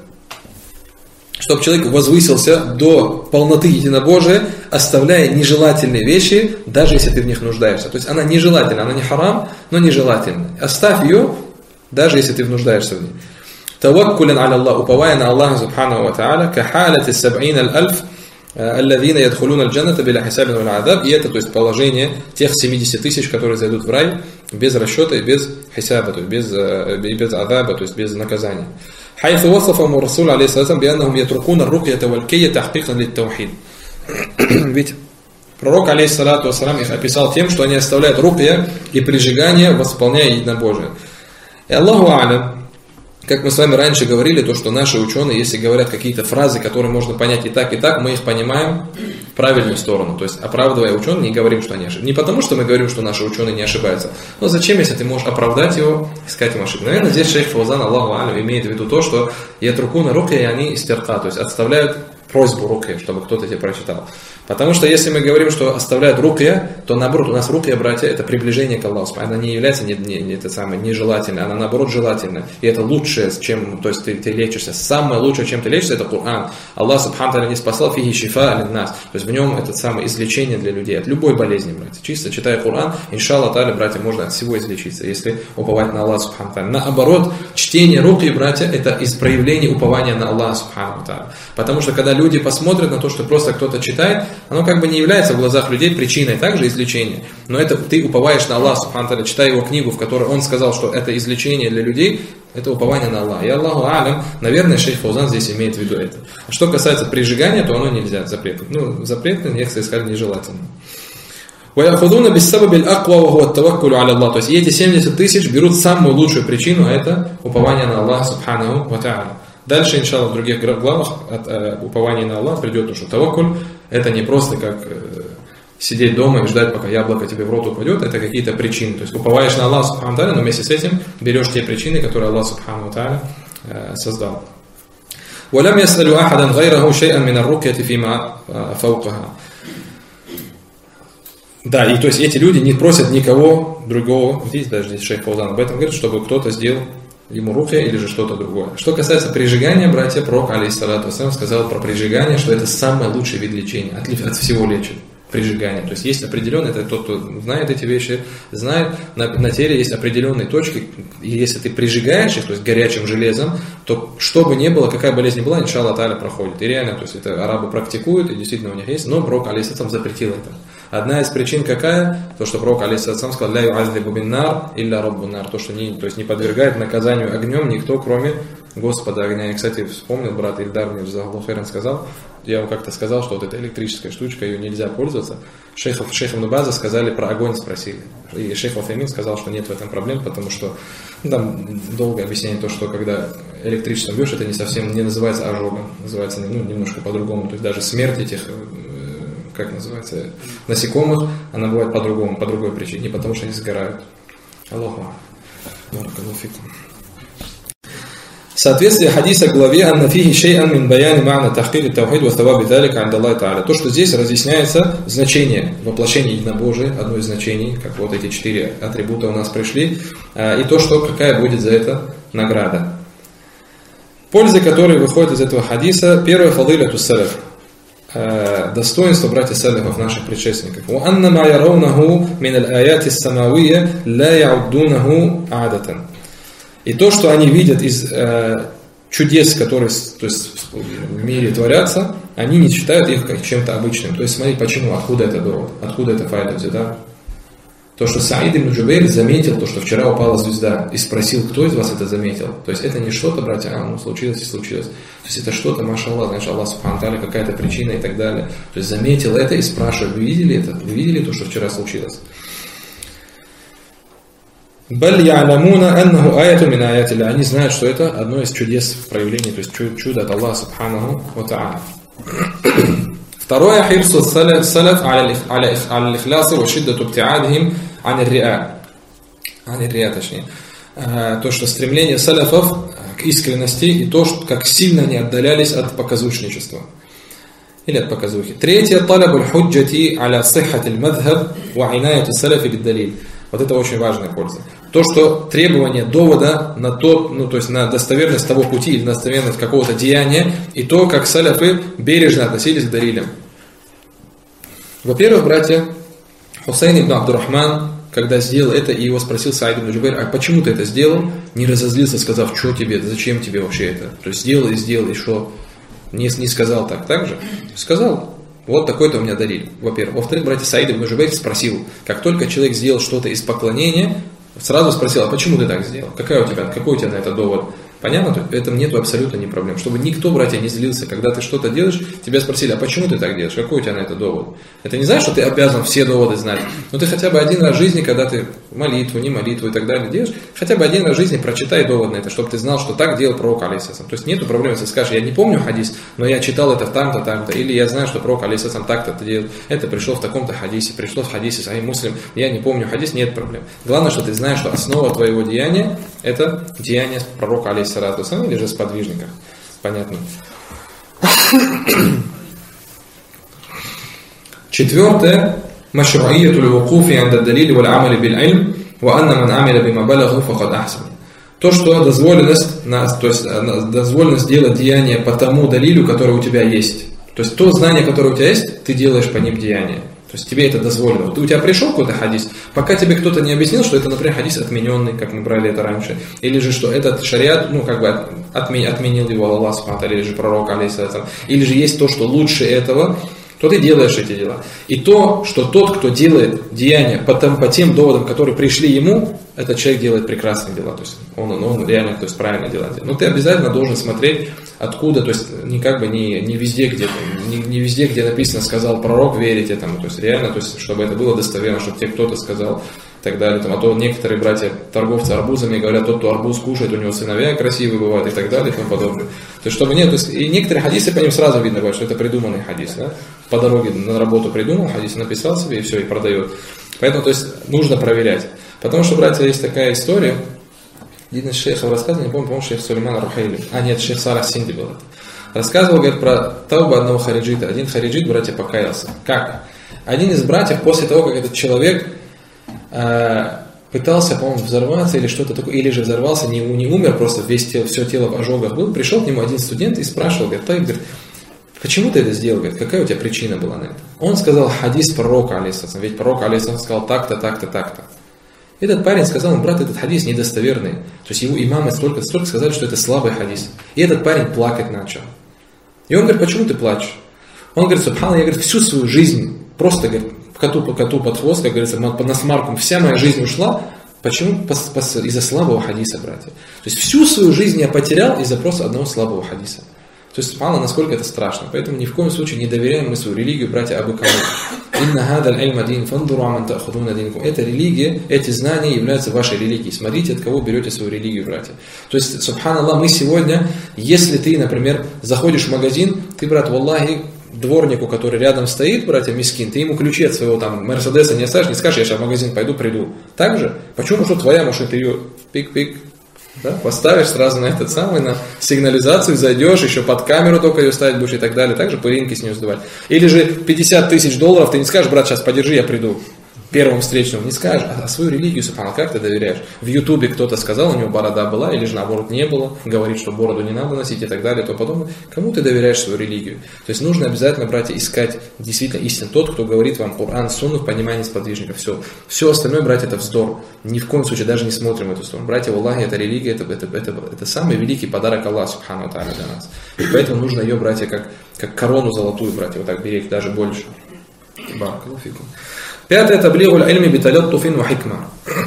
чтобы человек возвысился до полноты единобожия, оставляя нежелательные вещи, даже если ты в них нуждаешься. То есть она нежелательна, она не харам, но нежелательна. Оставь ее, даже если ты нуждаешься в ней. Таваккулян аля Аллах, уповая на Аллаха субханаху ва тааля, кахалати саб'ин аль-альф, аллазина ядхулуна аль-джанната биля хисабин ва адаб. И это, то есть, положение тех 70 тысяч, которые зайдут в рай без расчета и без хисаба, то есть без адаба, то есть без наказания. حيث وصفهم الرسول عليه الصلاة والسلام بأنهم يتركون الرقية والكي تحقيقا للتوحيد. Ведь пророк, алейхиссалату вассалам, их описал тем, что они оставляют рукья и прижигание, восполняя единобожие. И Аллаху а'лям, как мы с вами раньше говорили, то, что наши ученые, если говорят какие-то фразы, которые можно понять и так, мы их понимаем в правильную сторону. То есть, оправдывая ученых, не говорим, что они ошибаются. Не потому, что мы говорим, что наши ученые не ошибаются. Но зачем, если ты можешь оправдать его, искать ему ошибку? Наверное, здесь шейх Фаузан, Аллаху а'лям, имеет в виду то, что ятрукуна рукья, и они истерка, то есть отставляют просьбу рукья, чтобы кто-то тебе прочитал. Потому что если мы говорим, что оставляют рукья, то наоборот, у нас рукья, братья, это приближение к Аллаху. Она не является нежелательной, она наоборот желательна. И это лучшее, чем, то есть ты лечишься. Самое лучшее, чем ты лечишься, это Коран. Аллах субхану ва тааля не спасал фиги шифа аль-нас. То есть в нем это самое излечение для людей от любой болезни, братья. Чисто читая Коран, иншаллах тааля, братья, можно от всего излечиться, если уповать на Аллаха субхану ва тааля. Наоборот, чтение рукьи, братья, это из проявления упования на Аллаха субхану ва тааля. Потому что когда люди посмотрят на то, что просто кто-то читает, оно как бы не является в глазах людей причиной также излечения. Но это ты уповаешь на Аллаха субхану ва тааля, читая его книгу, в которой он сказал, что это излечение для людей, это упование на Аллаха. И Аллаху а'лям, наверное, шейх Фаузан здесь имеет в виду это. А что касается прижигания, то оно нельзя, запретно. Ну, запретно, некоторые сказали, нежелательно. وَيَأْخُذُونَ بِالسَّبَبِ الْأَقْوَى وَهُوَ التَّوَكُّلُ عَلَى اللَّهِ. То есть эти 70 тысяч берут самую лучшую причину, а это упование на Аллаха субханаху ва тааля. Дальше, иншаллах, в других главах от упования на Аллах придет то, что таваккуль это не просто как сидеть дома и ждать, пока яблоко тебе в рот упадет, это какие-то причины. То есть уповаешь на Аллаха субхану ва тааля, но вместе с этим берешь те причины, которые Аллах субхану ва тааля создал. وَلَمْ يَسْأَلُوا أَحَدًا غَيْرَهُ شَيْئًا مِنَ الرُّقْيَةِ فِيمَا فَوْقَهَا. Да, и то есть эти люди не просят никого другого, видите, даже здесь шейх Фаузан об этом говорит, чтобы кто-то сделал ему рукья или же что-то другое. Что касается прижигания, братья, пророк, алейхиссалату вассалям, сказал про прижигание, что это самый лучший вид лечения, от всего лечит. Прижигание. То есть есть определенные, это тот, кто знает эти вещи, знает, на теле есть определенные точки, и если ты прижигаешь их, то есть горячим железом, то что бы ни было, какая болезнь ни была, иншаллах та'аля проходит. И реально, то есть это арабы практикуют, и действительно у них есть, но пророк, алейхиссалам, запретил это. Одна из причин какая? То, что пророк, алейхиссалам, сказал, «Ля ю'азлибу бин-нар илля раббун-нар», то, что не подвергает наказанию огнем никто, кроме Господа огня. Я, кстати, вспомнил, брат Ильдар мне сказал, я ему как-то сказал, что вот эта электрическая штучка, ее нельзя пользоваться. Шейх Ибн База сказали, про огонь спросили. И шейх Уфеймин сказал, что нет в этом проблем, потому что там долго объяснение то, что когда электричеством бьешь, это не совсем не называется ожогом, называется немножко по-другому. То есть даже смерть этих, как называется, насекомых, она бывает по-другому, по другой причине, не потому что они сгорают. Аллаху. Соответствие хадиса к главе «Анна фихи шей'ан мин баяни ма'на тахкири таухид ва таваби далика анда Аллахи та'аля». То, что здесь разъясняется значение воплощения единобожия, одно из значений, как вот эти 4 атрибута у нас пришли, и то, что какая будет за это награда. Пользы, которые выходят из этого хадиса, первое, фадиляту салаф. Достоинство братьев салафов, наших предшественников. وَأَنَّ مَا يَرَوْنَهُ مِنَ الْآيَاتِ السَّمَاوِيَّةِ لَا يَعُدُّونَهُ عَادَةً. И то, что они видят из чудес, которые то есть, в мире творятся, они не считают их как чем-то обычным. То есть смотри, почему, откуда это было, откуда это файда взята. То, что Саид ибн Джубейр заметил, то, что вчера упала звезда, и спросил, кто из вас это заметил. То есть это не что-то, братья, случилось и случилось. То есть это что-то, машаллах, знаешь, Аллах субхану тааля, какая-то причина и так далее. То есть заметил это и спрашивает, вы видели это? Вы видели то, что вчера случилось? Баль я'ламуна аннаху аяту мин аятилля. Они знают, что это одно из чудес проявлений, то есть чудо от Аллаха субханаху ва та'аля. Второе, хирсу салаф аль-ихлясы ва шиддату ibti'адихим ан-риа, точнее. То, что стремление салафов к искренности и то, как сильно они отдалялись от показушничества. Или от показухи. Третье, талабуль худжати аля сиххатиль мадхаб ва инаяту салафи бid-далиль. Вот это очень важная польза. То, что требование довода на то, то есть на достоверность того пути или на достоверность какого-то деяния, и то, как салафы бережно относились к далилям. Во-первых, братья, Хусейн ибн Абдурахман, когда сделал это, и его спросил Саид ибн Джубейр, а почему ты это сделал, не разозлился, сказав, что тебе, зачем тебе вообще это? То есть сделал, и что? Не сказал так же? Сказал. Вот такой-то у меня далиль, во-первых. Во-вторых, братья, Саид ибн Джубейр спросил, как только человек сделал что-то из поклонения, сразу спросил, а почему ты так сделал? Какой у тебя на это довод? Понятно? В этом нету абсолютно ни проблем. Чтобы никто, братья, не злился, когда ты что-то делаешь, тебя спросили, а почему ты так делаешь? Какой у тебя на это довод? Это не значит, что ты обязан все доводы знать. Но ты хотя бы один раз в жизни, когда ты молитву, не молитву и так далее делаешь, хотя бы один раз в жизни прочитай довод на это, чтобы ты знал, что так делал пророк, алейхиссалам. То есть нету проблем, если скажешь, я не помню хадис, но я читал это там-то, там-то, или я знаю, что пророк, алейхиссалам, так-то делал, это пришло в таком-то хадисе, пришло в хадисе Сахих Муслим, я не помню хадис, нет проблем. Главное, что ты знаешь, что основа твоего деяния – это деяние пророка, алейхиссалам, или же сподвижников. Понятно. Четвертое. Машру'iятуль вукуфи анда далили валь амали биль илм ва анна ман амиля бима балагу факад ахсан. То, что дозволено сделать деяние по тому далилю, который у тебя есть. То есть то знание, которое у тебя есть, ты делаешь по ним деяние. То есть тебе это дозволено. Вот у тебя пришел какой-то хадис, пока тебе кто-то не объяснил, что это, например, хадис отмененный, как мы брали это раньше, или же что этот шариат, отменил его Аллах субхану ва тааля, или же пророк, алейхиссалам, или же есть то, что лучше этого, то ты делаешь эти дела. И то, что тот, кто делает деяния по тем доводам, которые пришли ему, этот человек делает прекрасные дела. То есть он реально, то есть правильно дела делает. Но ты обязательно должен смотреть, откуда, то есть не везде, где написано сказал пророк, верить этому. То есть реально, то есть, чтобы это было достоверно, чтобы тебе кто-то сказал и так далее. А то некоторые братья, торговцы арбузами, говорят, тот, кто арбуз кушает, у него сыновья красивые бывают и так далее и тому подобное. То есть, чтобы нет, то есть, и некоторые хадисы по ним сразу видно бывает, что это придуманный хадис. Да? По дороге на работу придумал хадис, написал себе и все, и продает. Поэтому, то есть, нужно проверять. Потому что, братья, есть такая история, один из шейхов рассказывал, не помню, по-моему, шейх Сулейман Рухайли, шейх Салах Синди был это. Рассказывал, говорит, про таубу одного хариджита. Один хариджит, братья, покаялся. Как? Один из братьев, после того, как этот человек пытался, по-моему, взорваться или что-то такое, или же взорвался, не умер, просто все тело в ожогах был. Пришел к нему один студент и спрашивал, говорит, почему ты это сделал? Говорит, какая у тебя причина была на это? Он сказал хадис пророка, алейхиссалам, ведь пророк, алейхиссалам, сказал так-то, так-то, так-то. Этот парень сказал, брат, этот хадис недостоверный. То есть его имамы столько сказали, что это слабый хадис. И этот парень плакать начал. И он говорит, почему ты плачешь? Он говорит, субхана, я говорит, всю свою жизнь, просто говорит, коту под хвост, как говорится, под насмарком, вся моя жизнь ушла. Почему? Из-за слабого хадиса, братья. То есть всю свою жизнь я потерял из-за просто одного слабого хадиса. То есть, мало насколько это страшно. Поэтому ни в коем случае не доверяем мы свою религию, братья, абы кому. Эта религия, эти знания являются вашей религией. Смотрите, от кого берете свою религию, братья. То есть, субханаллах, мы сегодня, если ты, например, заходишь в магазин, ты, брат, валлахи, дворнику, который рядом стоит, братья, мискин, ты ему ключи от своего там Мерседеса не оставишь, не скажешь, я сейчас в магазин пойду, приду. Так же? Почему, что твоя машина, ты ее пик-пик, да, поставишь сразу на этот самый, на сигнализацию, зайдешь, еще под камеру только ее ставить будешь и так далее, также пылинки с нее сдувать. Или же 50 тысяч долларов, ты не скажешь, брат, сейчас подержи, я приду. Первому встречному не скажешь, а свою религию, субханаллах, как ты доверяешь? В Ютубе кто-то сказал, у него борода была, или же наоборот не было, говорит, что бороду не надо носить и так далее, то потом, кому ты доверяешь свою религию? То есть нужно обязательно, братья, искать действительно истину. Тот, кто говорит вам Коран, Сунну в понимании сподвижников, все остальное, братья, это вздор. Ни в коем случае даже не смотрим в эту сторону. Братья, Аллахи, это религия, это самый великий подарок Аллаха, субхану ва тааля, для нас. И поэтому нужно ее, братья, как корону золотую, братья, вот так беречь, даже больше. Баракаллаху. Пятое – таблигуль ильми биталаттуфин ва хикма.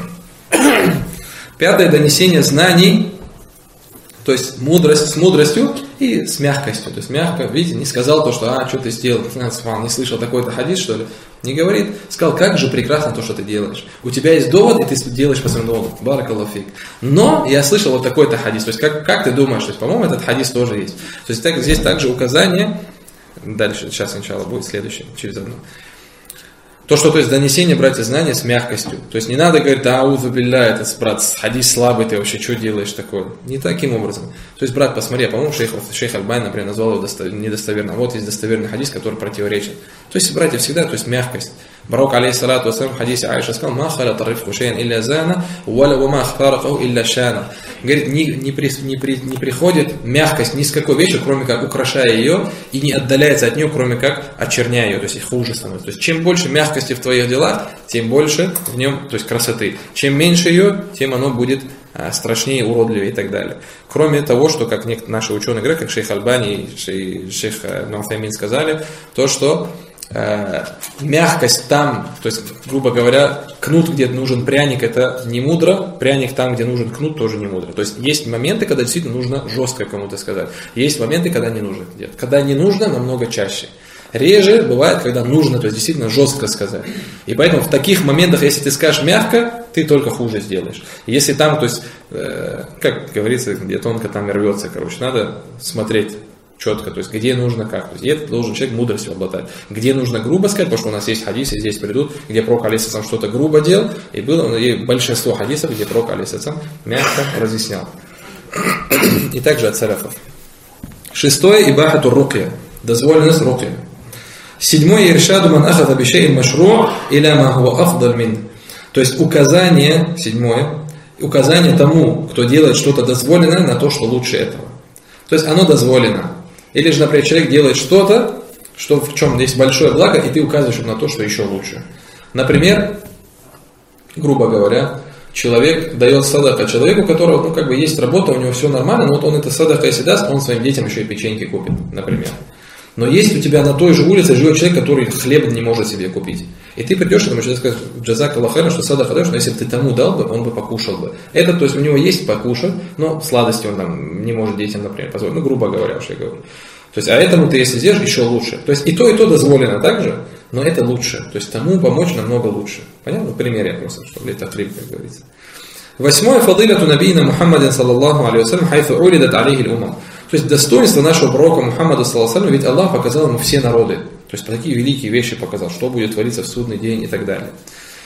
Пятое – донесение знаний, то есть мудрость, с мудростью и с мягкостью. То есть мягко, видите, не сказал то, что что ты сделал, не слышал такой-то хадис, что ли. Не говорит, сказал, как же прекрасно то, что ты делаешь. У тебя есть довод, и ты делаешь по своему доводу. Баракаллаху фик. Но я слышал вот такой-то хадис. То есть как ты думаешь, то есть, по-моему, этот хадис тоже есть. То есть здесь также указание, дальше, сейчас сначала будет следующее, через одно. То, что, то есть, донесение, братья, знания с мягкостью. То есть, не надо говорить, аузу билля, этот брат, хадис слабый, ты вообще что делаешь такое? Не таким образом. То есть, брат, посмотри, по-моему, шейх Аль-Бани, например, назвал его недостоверным. Вот есть достоверный хадис, который противоречит. То есть, братья, всегда, то есть, мягкость. Пророк, алейхиссалату вассалям, в хадисе Аиша сказал, ма халя тарифку шейн илля зана, уаля ва ма ахфаракаху илля шана. Говорит, не приходит мягкость ни с какой вещи, кроме как украшая ее, и не отдаляется от нее, кроме как очерняя ее, то есть, их хуже становится. То есть, чем больше мягкости в твоих делах, тем больше в нем, то есть, красоты. Чем меньше ее, тем оно будет страшнее, уродливее и так далее. Кроме того, что, как наши ученые говорят, как шейх Аль-Бани и шейх Ибн Утаймин сказали, то, что мягкость там, то есть, грубо говоря, кнут, где нужен пряник, это не мудро, пряник там, где нужен кнут, тоже не мудро. То есть, есть моменты, когда действительно нужно жестко кому-то сказать. Есть моменты, когда не нужно. Когда не нужно, намного чаще. Реже бывает, когда нужно, то есть, действительно жестко сказать. И поэтому в таких моментах, если ты скажешь мягко, ты только хуже сделаешь. Если там, то есть, как говорится, где тонко, там и рвется, короче, надо смотреть четко, то есть где нужно как. То есть, и это должен человек мудростью обладать. Где нужно грубо сказать, потому что у нас есть хадисы, здесь придут, где пророк алейхиссалам что-то грубо делал, и было и большинство хадисов, где пророк алейхиссалам мягко разъяснял. И также от салафов. Шестое, ибахату рукья, дозволенность рукья. Седьмое, иршаду ман ахада бишейн машру иля ма хуа афдаль мин. То есть указание, седьмое, указание тому, кто делает что-то дозволенное, на то, что лучше этого. То есть оно дозволено. Или же, например, человек делает что-то, что в чем есть большое благо, и ты указываешь ему на то, что еще лучше. Например, грубо говоря, человек дает садака человеку, у которого, есть работа, у него все нормально, но вот он это садака если даст, он своим детям еще и печеньки купит, например. Но есть у тебя на той же улице живет человек, который хлеб не может себе купить. И ты придешь, и этому человеку скажешь, джазак Аллах хайран, что садака даешь, но если бы ты тому дал бы, он бы покушал бы. Это, то есть у него есть покушать, но сладости он там не может детям, например, позволить. Грубо говоря, что я говорю. То есть, а этому ты, если сделаешь, еще лучше. То есть и то дозволено также, но это лучше. То есть тому помочь намного лучше. Понятно? В примере просто, чтобы это хлеб, как говорится. Восьмое, фадилату набийна Мухаммадин саллаллаху алейхи вассалям, хайфу улидат алейхи л-умам. То есть достоинство нашего пророка Мухаммада саллаллаху алейхи, ведь Аллах показал ему все народы. То есть такие великие вещи показал, что будет твориться в судный день и так далее.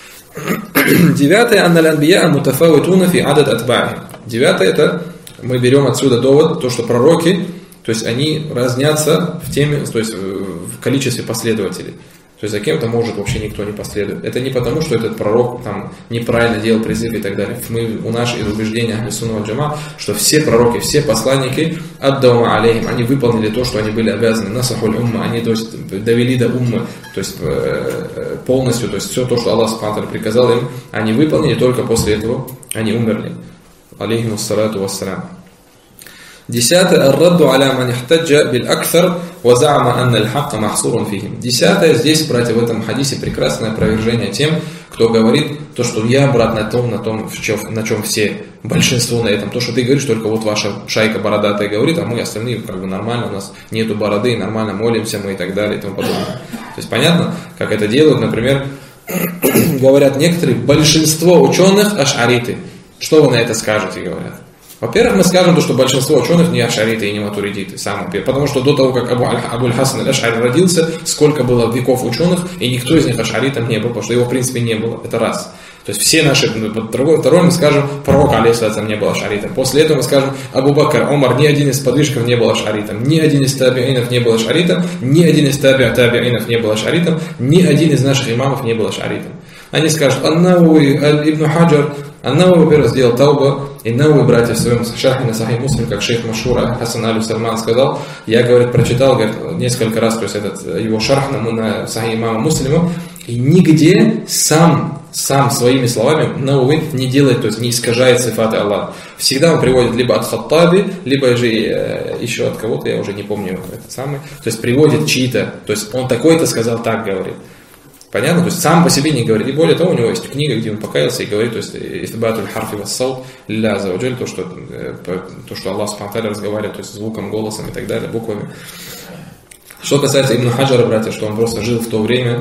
Девятое, анналь анбия мутафауитуна фи адад атба'и. Девятое, это мы берем отсюда довод, то, что пророки, то есть они разнятся в теме, то есть в количестве последователей. То есть за кем-то может вообще никто не последует. Это не потому, что этот пророк там неправильно делал призыв и так далее. У нас из убеждения Ахлю Сунна валь Джамаа, что все пророки, все посланники, аддаума алейхим, они выполнили то, что они были обязаны. Насахуль умма, они то есть довели до уммы, то есть полностью, то есть все то, что Аллах Субхану ва Тааля приказал им, они выполнили, только после этого они умерли. Алейхиму ассалату вассалям. 10. Ар-радду аля ман ихтаджа биль-акфар ва за'ама анна аль-хакка махсурун фихим. 10. Здесь, братья, в этом хадисе прекрасное опровержение тем, кто говорит то, что я, брат, на том, на чем все, большинство на этом. То, что ты говоришь, только вот ваша шайка бородатая говорит, а мы остальные как бы нормально, у нас нету бороды, нормально молимся мы и так далее и тому подобное. То есть понятно, как это делают, например, говорят некоторые, большинство ученых аш'ариты. Что вы на это скажете, говорят? Во-первых, мы скажем, что большинство ученых не аш'ариты и не матуридиты, потому что до того, как Абуль Хасан аль-Аш'ари родился, сколько было веков ученых, и никто из них аш'аритом не был, потому что его в принципе не было, это раз. То есть все наши, второй мы скажем, пророк алейхиссалям не был аш'аритом. После этого мы скажем, Абу Бакр, Омар, ни один из подвижников не был аш'аритом, ни один из табиинов не был аш'аритом, ни один из табиинов не был аш'аритом, ни один из наших имамов не был аш'аритом. Они скажут, Ан-Навави, Ибн Хаджар, Ан-Навави, во-первых, сделал тауба, и Навави, братья, в своем шархе на Сахих Муслим, как шейх Машура Хасан аль-Сальман сказал, я, говорит, прочитал, говорит, несколько раз, то есть этот его шарх на Сахих имама Муслима, и нигде сам своими словами Навави не делает, то есть не искажает сифаты Аллаха. Всегда он приводит либо от Хаттаби, либо же еще от кого-то, я уже не помню, этот самый, то есть приводит чьи-то, то есть он такой-то сказал, так говорит. Понятно? То есть сам по себе не говорит. И более того, у него есть книга, где он покаялся и говорит, то есть «Ифтибатуль харфи вассаут лилля азза ва джаль», то, что Аллах Субхану ва Тааля разговаривает, то есть звуком, голосом и так далее, буквами. Что касается Ибн Хаджара, братья, что он просто жил в то время,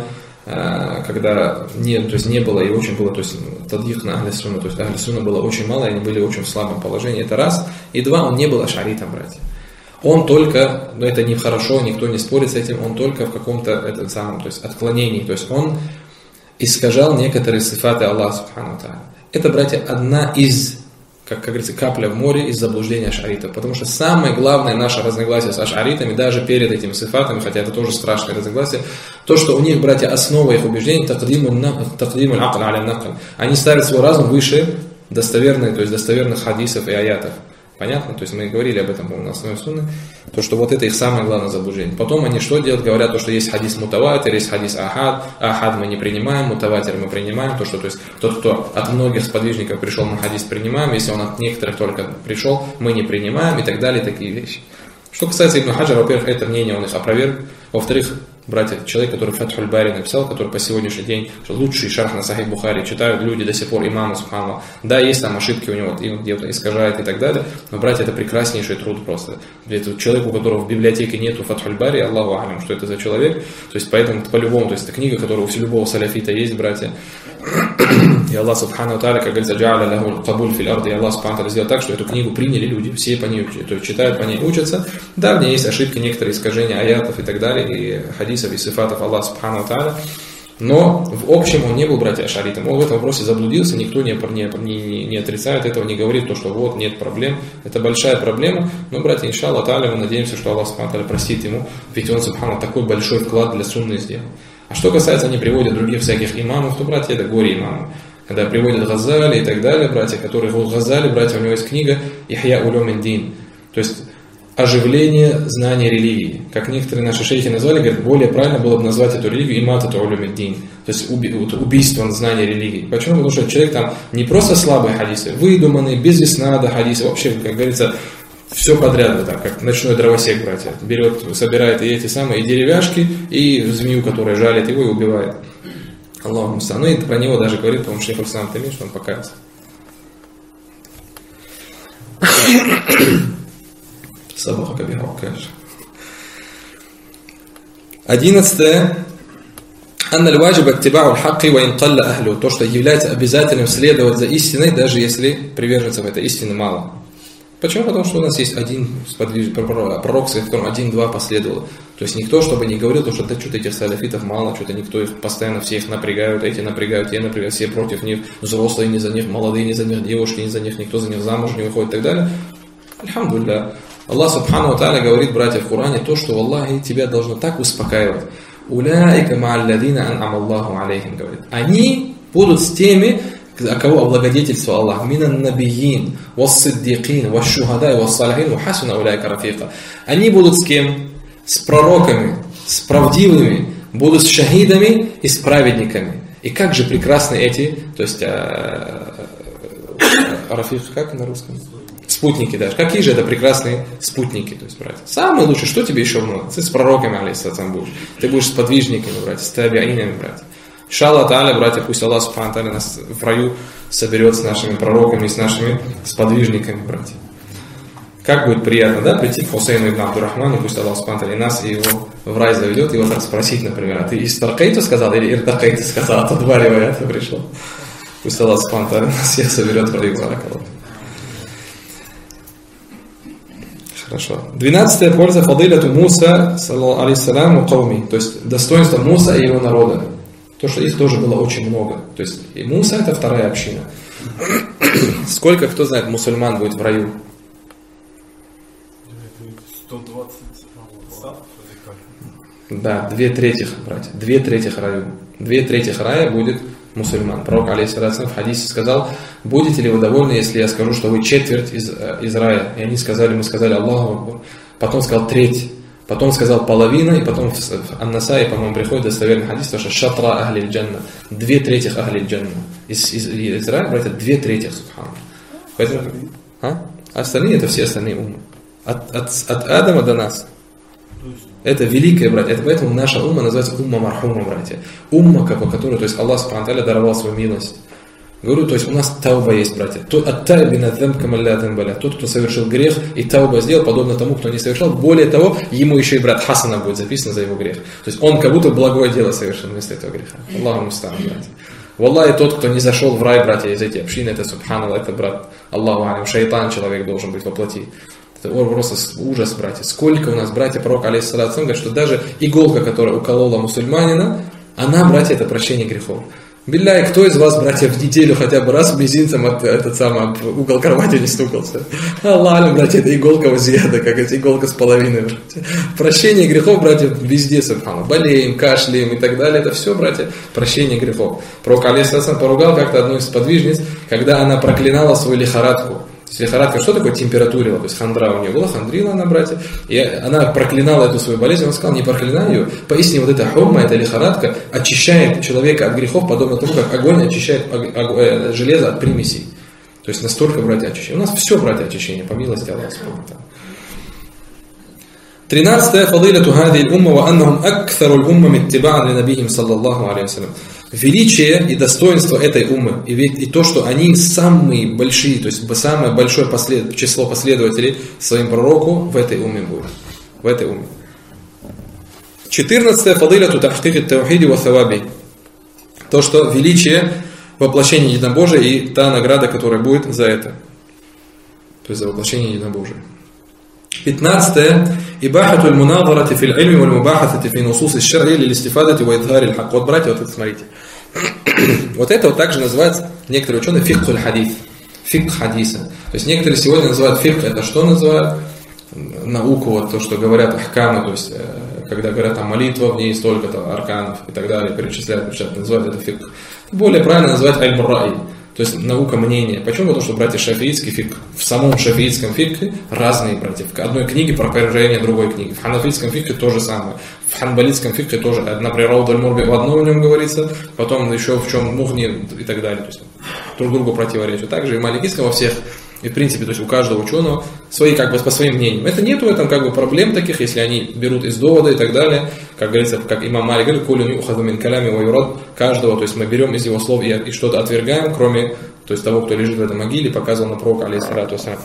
когда не было и очень было, то есть тадьих на Ахле Сунна, то есть Ахле Сунна было очень мало, и они были очень в слабом положении. Это раз. И два, он не был аш'аритом, братья. Он только, но это не хорошо, никто не спорит с этим, он только в каком-то то есть отклонении, то есть он искажал некоторые сифаты Аллаха Субхану ва Тааля. Это, братья, одна из, как говорится, капля в море из заблуждения аш'аритов, потому что самое главное наше разногласие с аш'аритами, даже перед этими сифатами, хотя это тоже страшное разногласие, то, что у них, братья, основа их убеждений тaqdimul акл аля накл. Они ставят свой разум выше достоверных хадисов и аятов. Понятно? То есть мы говорили об этом на основе сунны, то, что вот это их самое главное заблуждение. Потом они что делают? Говорят, то, что есть хадис мутаватир, есть хадис ахад. Ахад мы не принимаем, мутаватир мы принимаем. То, есть тот, кто от многих сподвижников пришел, мы хадис принимаем. Если он от некоторых только пришел, мы не принимаем и так далее, такие вещи. Что касается Ибн Хаджара, во-первых, это мнение он их опроверг. Во-вторых, братья, человек, который Фатхуль Бари написал, который по сегодняшний день лучший шарх на Сахих Бухари, читают люди до сих пор имама Субхану. Да, есть там ошибки у него, и он где-то искажает и так далее, но, братья, это прекраснейший труд просто. Это человек, у которого в библиотеке нету Фатхуль Бари, Аллаху алям, что это за человек, то есть поэтому по-любому, то есть это книга, которая у любого саляфита есть, братья. И Аллах Субхану ва Тааля, как говорится, джа'аля лаху кабуль фил арди, и Аллах Субхану ва Тааля сделал так, что эту книгу приняли люди, все по ней читают, по ней учатся. Да, в ней есть ошибки, некоторые искажения аятов и так далее, и хадисов, и сифатов Аллаха Субхану ва Тааля. Но в общем он не был, братья, аш'аритом. Он в этом вопросе заблудился, никто не отрицает этого, не говорит то, что вот, нет проблем. Это большая проблема, но, братья, иншаллах тааля, мы надеемся, что Аллах Субхану ва Тааля простит ему, ведь он, Субхану, такой большой вклад для сунны сделал. А что касается, они приводят других всяких имамов, то, братья, это горе имамов. Когда приводят Газали и так далее, братья, которые Газали, братья, у него есть книга «Ихья улюм ад-дин», то есть оживление знания религии. Как некоторые наши шейхи назвали, говорят, более правильно было бы назвать эту религию иматату улюм ад-дин, то есть убийство знания религии. Почему? Потому что человек там не просто слабые хадисы, выдуманные, без иснада хадисы, вообще, как говорится, все подряд, вот так, как ночной дровосек, братья. Берет, собирает и эти самые, и деревяшки, и змею, которая жалит его и убивает. Аллаху муста'ан. Ну и про него даже говорит, по-моему, шейх Аль-Ислам Таймия, что он покаялся. Собака кабиха, конечно. 11. Анна ваджиба аттиба'у аль-хакки ва ин қалла ахлю. То, что является обязательным следовать за истиной, даже если приверженцев этой истины мало. Почему? Потому что у нас есть один пророк, в котором 1-2 последовало. То есть никто, чтобы не говорил, то, что да, что-то этих салафитов мало, что-то никто их постоянно все их напрягают, эти напрягают, те напрягают, все против них, взрослые не за них, молодые не за них, девушки не за них, никто за них замуж не выходит и так далее. Альхамдулилля. Аллах Субхану ва Тааля говорит, братья, в Коране, то, что Аллах тебя должно так успокаивать. Уляйка ма'алладина ан'ама Аллаху алейхим, говорит. Они будут с теми, кого облагодетельствовал Аллах. Минан набиин, вассиддикин, васшухадай, вассалихин, вахасуна уляйка рафиqa. Они будут с кем? С пророками, с правдивыми, будут с шахидами и с праведниками. И как же прекрасны эти, то есть, рафиq, как на русском? Спутники даже. Какие же это прекрасные спутники, то есть, братья. Самые лучшие, что тебе еще нужно? Ты с пророками, алейхиссалям, будешь. Ты будешь с подвижниками, братья, с табиинами, братья. Иншаллах та'аля, братья, пусть Аллах субхану та'аля нас в раю соберет с нашими пророками, с нашими сподвижниками, братья. Как будет приятно, да, прийти к Хусейну ибн Абдурахману, пусть Аллах субхану та'аля и нас, и его в рай заведет, и вот так спросить, например, а ты истаркайту сказал или иртакайту сказал, а то два риваята пришло. Пусть Аллах субхану та'аля нас всех соберет в раю, баракаллах. Хорошо. 12-я польза фадиляту Муса, алейхиссалям, у кауми, то есть достоинство Муса и его народа. То, что их тоже было очень много. То есть и Муса это вторая община. Сколько, кто знает, мусульман будет в раю? 120. Да, 2/3, братья. 2/3 раю. 2/3 рая будет мусульман. Пророк, алейхиссалям, в хадисе сказал: будете ли вы довольны, если я скажу, что вы четверть из рая? И они сказали, мы сказали Аллаху Акбар. Потом сказал треть. Потом сказал половина, и потом в Ан-Насаи, по-моему, приходит достоверный хадис, что шатра ахли джанна, 2/3 ахли джанна. Из рая, братья, 2/3, субхану. Поэтому, остальные это все остальные уммы. От Адама до нас. Это великое, братья. Это поэтому наша умма называется умма мархума, братья. Умма, по которой, то есть Аллах субхану та'аля даровал свою милость. Говорю, то есть у нас тауба есть, братья. Тот, кто совершил грех и тауба сделал, подобно тому, кто не совершал. Более того, ему еще и брат Хасана будет записан за его грех. То есть он как будто благое дело совершил вместо этого греха. Аллаху муста'ан, братья. Валлахи, тот, кто не зашел в рай, братья, из этих общин, это субханаллах, это брат Аллаху алим, шайтан человек должен быть воплоти. Это просто ужас, братья. Сколько у нас, братья, пророк, алейхиссалям, говорит, что даже иголка, которая уколола мусульманина, она, братья, это прощение грехов. Билляй, кто из вас, братья, в неделю хотя бы раз мизинцем от угол кровати не стукался? Аллах, братья, это иголка возъеда, как эта иголка с половиной, братья. Прощение грехов, братья, везде, субхану. Болеем, кашляем и так далее. Это все, братья, прощение грехов. Пророк, алейхиссалям, поругал как-то одну из подвижниц, когда она проклинала свою лихорадку. То есть лихорадка, что такое температурила? То есть хандра у нее была, хандрила она, братья. И она проклинала эту свою болезнь. Он сказал, не проклинай ее. Поистине вот эта хумма, эта лихорадка очищает человека от грехов, подобно тому, как огонь очищает железо от примесей. То есть настолько, братья, очищение. У нас все, братья, очищение, по милости Аллаха. 13-я фадиляту хадии умма ва аннахум акθару л-умма иттиба'ан ли-набийхим саллаллаху алейхи ва саллям. Величие и достоинство этой уммы, и то, что они самые большие, то есть самое большое число последователей своим пророку в этой умме будет. В этой умме. 14-я фадиляту тахкик ат-таухиди ва thawаби. То, что величие воплощения единобожия и та награда, которая будет за это. То есть за воплощение единобожия. 15-е. Ибахату аль-муназарати фил ильми валь мубахасати фи нусус аш-шар'и лил-истифадати ва идхари аль-хак. Вот, братья, вот это смотрите. Вот это вот также называется, некоторые ученые, фикх аль-хадис. Фикх хадиса. То есть некоторые сегодня называют фикх, это что называют? Науку, вот то, что говорят ахкамы, то есть когда говорят там молитва, в ней столько-то арканов и так далее, перечисляют, называют это фикх. Более правильно назвать аль-мурраи. То есть наука мнения. Почему? Потому что, братья, шафиитский фикх, в самом шафиитском фикхе разные, братья. В одной книге про опровержение другой книги. В ханафитском фикхе то же самое. В ханбалитском фикхе тоже. Например, Рауд аль-Мурби в одном в нем говорится, потом еще в чем мухни и так далее. То есть друг другу противоречат. Также и в маликитском во всех. И в принципе, то есть у каждого ученого свои, как бы, по своим мнениям. Это нету в этом, как бы, проблем таких, если они берут из довода и так далее. Как говорится, как имам Малик говорит, «Кулю юхаду мин калями ва юрад». Каждого, то есть мы берем из его слов и что-то отвергаем, кроме, то есть того, кто лежит в этой могиле, показывал на пророка, алейхиссалату вассалям.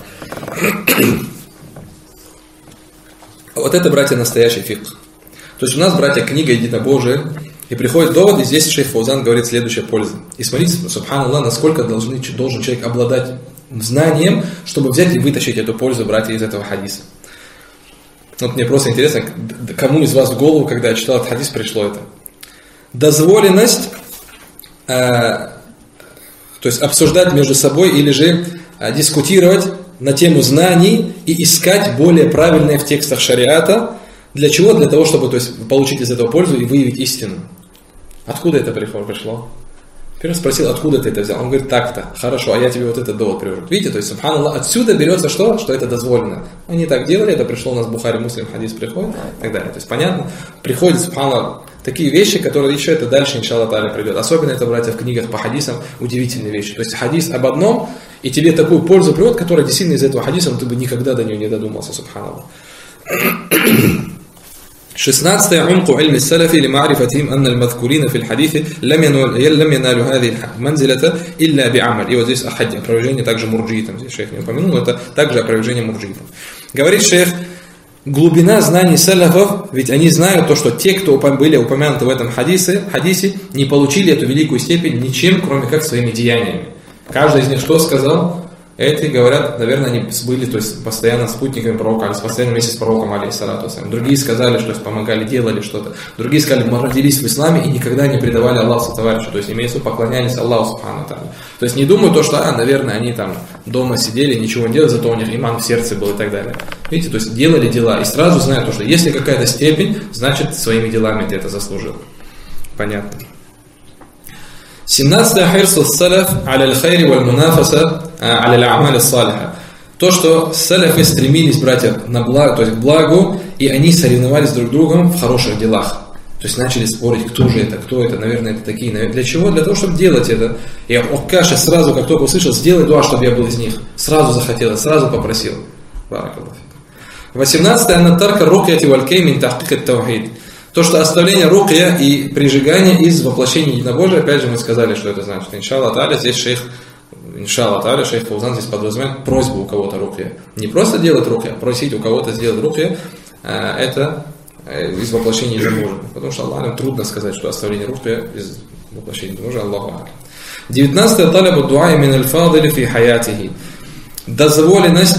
Вот это, братья, настоящий фикх. То есть у нас, братья, книга единобожия, и приходит довод, и здесь шейх Фаузан говорит следующая польза. И смотрите, субханаллах, насколько должен человек обладать знанием, чтобы взять и вытащить эту пользу, братья, из этого хадиса. Вот мне просто интересно, кому из вас в голову, когда я читал этот хадис, пришло это. Дозволенность, то есть обсуждать между собой или же дискутировать на тему знаний и искать более правильные в текстах шариата Для чего? Для того, чтобы, то есть, получить из этого пользу и выявить истину. Откуда это пришло? Первый спросил, откуда ты это взял? Он говорит, так-то, хорошо, а я тебе вот этот довод привожу. Видите, то есть, субханаллах, отсюда берется что? Что это дозволено. Они так делали, это пришло у нас в Бухари, Муслим, хадис приходит и так далее. То есть, понятно, приходит, субханаллах, такие вещи, которые еще это дальше, иншаллах та'аля, придет. Особенно это, братья, в книгах по хадисам, удивительные вещи. То есть, хадис об одном, и тебе такую пользу приводит, которая действительно из этого хадиса, но ты бы никогда до нее не додумался, субханаллах. 16. عمق علم السلف لمعرفتهم أن المذكورين في الحديث لم ينالوا هذه المنزلة إلا بعمل. И вот здесь опровержение также мурджиитам. Здесь шейх не упомянул, это также опровержение мурджиитам. Говорит шейх, глубина знаний салафов, ведь они знают то, что те, кто были упомянуты в этом хадисе, не получили эту великую степень ничем, кроме как своими деяниями. Каждый из них что сказал? Эти говорят, наверное, они были, то есть, постоянно спутниками пророка, постоянно вместе с пророком, алейхиссалату вассалям. Другие сказали, что помогали, делали что-то. Другие сказали, мы родились в исламе и никогда не предавали Аллаху товарищу. То есть, имеется в виду, поклонялись Аллаху субхану тааля. То есть, не думаю то, что, наверное, они там дома сидели, ничего не делали, зато у них иман в сердце был и так далее. Видите, то есть, делали дела. И сразу знают то, что если какая-то степень, значит, своими делами ты это заслужил. Понятно. 17. Хирсу салаф аля аль-хайри валь мунафаса аля аль-амаль ас-салиха. То, что салафы стремились, братья, на благо, то есть к благу, и они соревновались друг с другом в хороших делах. То есть начали спорить, кто это, наверное, это такие. Для чего? Для того, чтобы делать это. И Оккаша сразу, как только услышал, сделай дуа, чтобы я был из них. Сразу захотел, сразу попросил. 18. Аннатарка рукьяти валь-кей мин тахкик ат-таухид. То, что оставление рукья и прижигание из воплощения единобожия, опять же мы сказали, что это значит. Иншаллах та'аля, здесь шейх Фаузан здесь подразумевает просьбу у кого-то рукья. Не просто делать рукья, а просить у кого-то сделать рукья, это из воплощения единобожия. Потому что Аллаху трудно сказать, что оставление рукья из воплощения единобожия, Аллаху а'лям. 19. Талабу дуа мин аль-фадили фи хаятихи. Дозволенность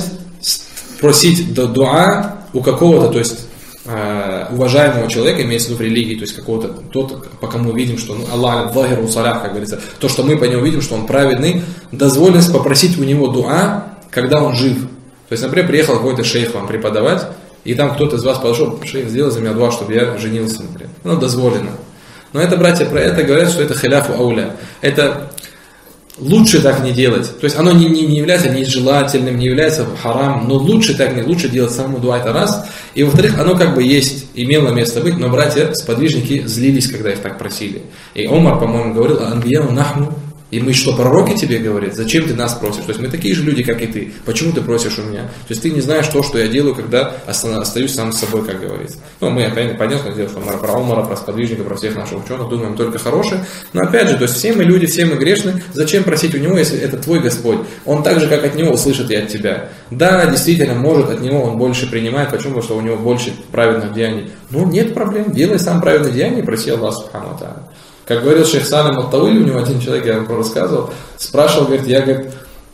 просить дуа у какого-то, то есть уважаемого человека, имеется в виду в религии, то есть какого-то, тот, по кому мы видим, что Аллах вахиру салях, как говорится, то, что мы по нему видим, что он праведный, дозволенность попросить у него дуа, когда он жив. То есть, например, приехал какой-то шейх вам преподавать, и там кто-то из вас подошел, шейх, сделай за меня дуа, чтобы я женился, например. Дозволено. Но это, братья, про это говорят, что это хиляфу ауля. Это лучше так не делать. То есть оно не является нежелательным, не является харамом, но лучше так не, лучше делать саму дуа, это раз. И во-вторых, оно как бы есть, имело место быть, но братья, сподвижники злились, когда их так просили. И Омар, по-моему, говорил, анбияу нахну. И мы что, пророки тебе говорят? Зачем ты нас просишь? То есть мы такие же люди, как и ты. Почему ты просишь у меня? То есть ты не знаешь то, что я делаю, когда остаюсь сам с собой, как говорится. Мы опять понятно дело, что про Омара, про сподвижника, про всех наших ученых думаем только хорошее. Но опять же, то есть все мы люди, все мы грешны. Зачем просить у него, если это твой Господь? Он так же, как от него, услышит и от тебя. Да, действительно, может, от него он больше принимает. Почему? Потому что у него больше праведных деяний. Ну, нет проблем. Делай сам праведные деяния и проси Аллаха субхану ва тааля. Как говорил шейх Салим ат-Тауили, у него один человек, я вам рассказывал, спрашивал, говорит, я, говорит,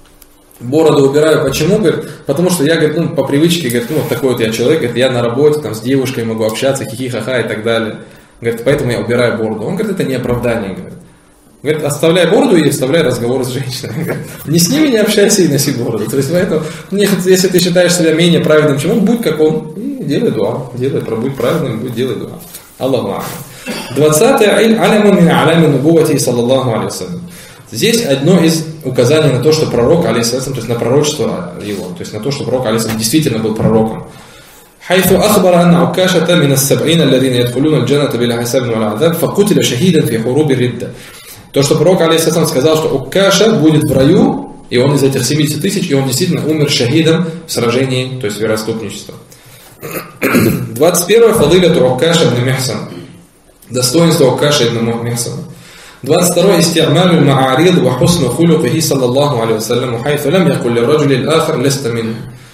бороду убираю, почему? Говорит, потому что я, говорит, по привычке, говорит, вот такой вот я человек, говорит, я на работе, там, с девушкой могу общаться, хихи-ха-ха и так далее. Говорит, поэтому я убираю бороду. Он говорит, это не оправдание, говорит. Говорит, оставляй бороду и оставляй разговор с женщиной. Говорит, не с ними не общайся и носи бороду. То есть, поэтому, если ты считаешь себя менее праведным, чем он, будь как он, и делай дуа. Будь праведным, будь делай дуа. Аллаху а'лям. 20. Алямун мин алями нубувати саллаллаху алейхи вассалям. Здесь одно из указаний на то, что пророк, алейхиссалям, то есть на пророчество его, то есть на то, что пророк, алейхиссалям, действительно был пророком. حيث أخبر أن عكاشة من السبعين الذين يدخلون الجنة بلا حساب ولا عذاب فقتل شهيدا في حروب الردة. То, что пророк, алейхиссалям, сказал, что Уккаша будет в раю, и он из этих 70 тысяч, и он действительно умер шахидом в сражении, то есть вероотступничества. 21. Фадиляту Уккаша ибн Михсан. Достоинство Уккаша ибн Михсана. 22. Исти'малу ма'арид ва хусну хулукихи саллаллаху алейхи вассалям, хайфу лам якуль лирраджули аль-ахар ласта минху.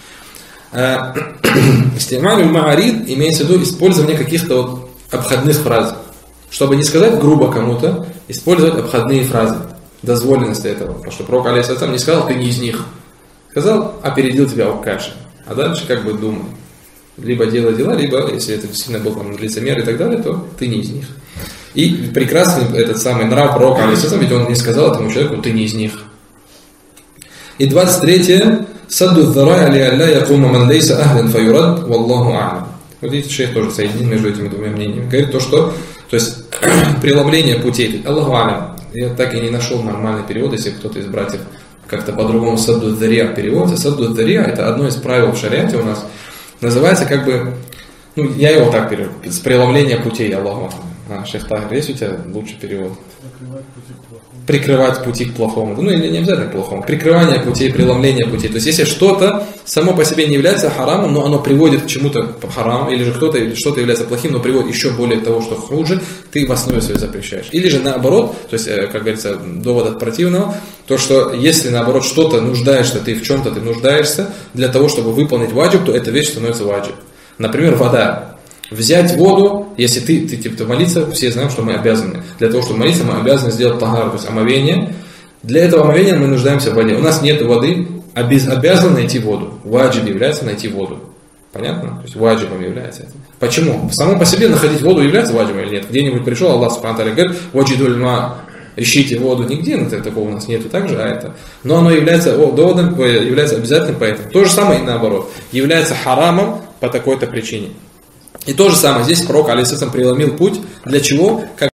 Исти'малу ма'арид имеется в виду использование каких-то вот обходных фраз. Чтобы не сказать грубо кому-то, использовать обходные фразы. Дозволенность этого. Потому что пророк, алейхиссалям, не сказал, ты не из них. Сказал, опередил тебя Уккаша. А дальше как бы думай. Либо делай дела, либо, если это действительно был там лицемер и так далее, то ты не из них. И прекрасный этот самый нрав пророка, алейхиссалям, ведь он не сказал этому человеку, ты не из них. И 23. Садду ддарай али алля якума ман лейса ахлан фаюрад, валлаху а'лям. Вот здесь шейх тоже соединил между этими двумя мнениями. Говорит то, что то есть преломление путей. Аллаху алям. Я так и не нашел нормальный перевод, если кто-то из братьев как-то по-другому садду дария переводится. Садду дария это одно из правил в шариате у нас. Называется как бы, ну я его так перевожу, с преломления путей, Аллаху алям. Шейх Тахир, есть у тебя лучший перевод? Прикрывать пути к плохому. Ну, или не обязательно к плохому. Прикрывание путей, преломление путей. То есть, если что-то само по себе не является харамом, но оно приводит к чему-то хараму, или же кто-то или что-то является плохим, но приводит еще более того, что хуже, ты в основе своей запрещаешь. Или же наоборот, то есть, как говорится, довод от противного, то, что если наоборот что-то нуждаешься, ты в чем-то ты нуждаешься, для того, чтобы выполнить ваджиб, то эта вещь становится ваджиб. Например, вода. Взять воду, если ты типа молиться, все знаем, что мы обязаны. Для того, чтобы молиться, мы обязаны сделать тагар, то есть омовение. Для этого омовения мы нуждаемся в воде. У нас нет воды, обязан найти воду. Ваджиб является найти воду. Понятно? То есть ваджибом является это. Почему? Само по себе находить воду является ваджибом или нет? Где-нибудь пришел Аллах субхану ва тааля говорит, ваджидуль ма, ищите воду нигде, такого у нас нету также, а это. Но оно является доводом, является обязательным поэтому. То же самое и наоборот. Является харамом по такой-то причине. И то же самое, здесь пророк, алейхиссалям, преломил путь, для чего?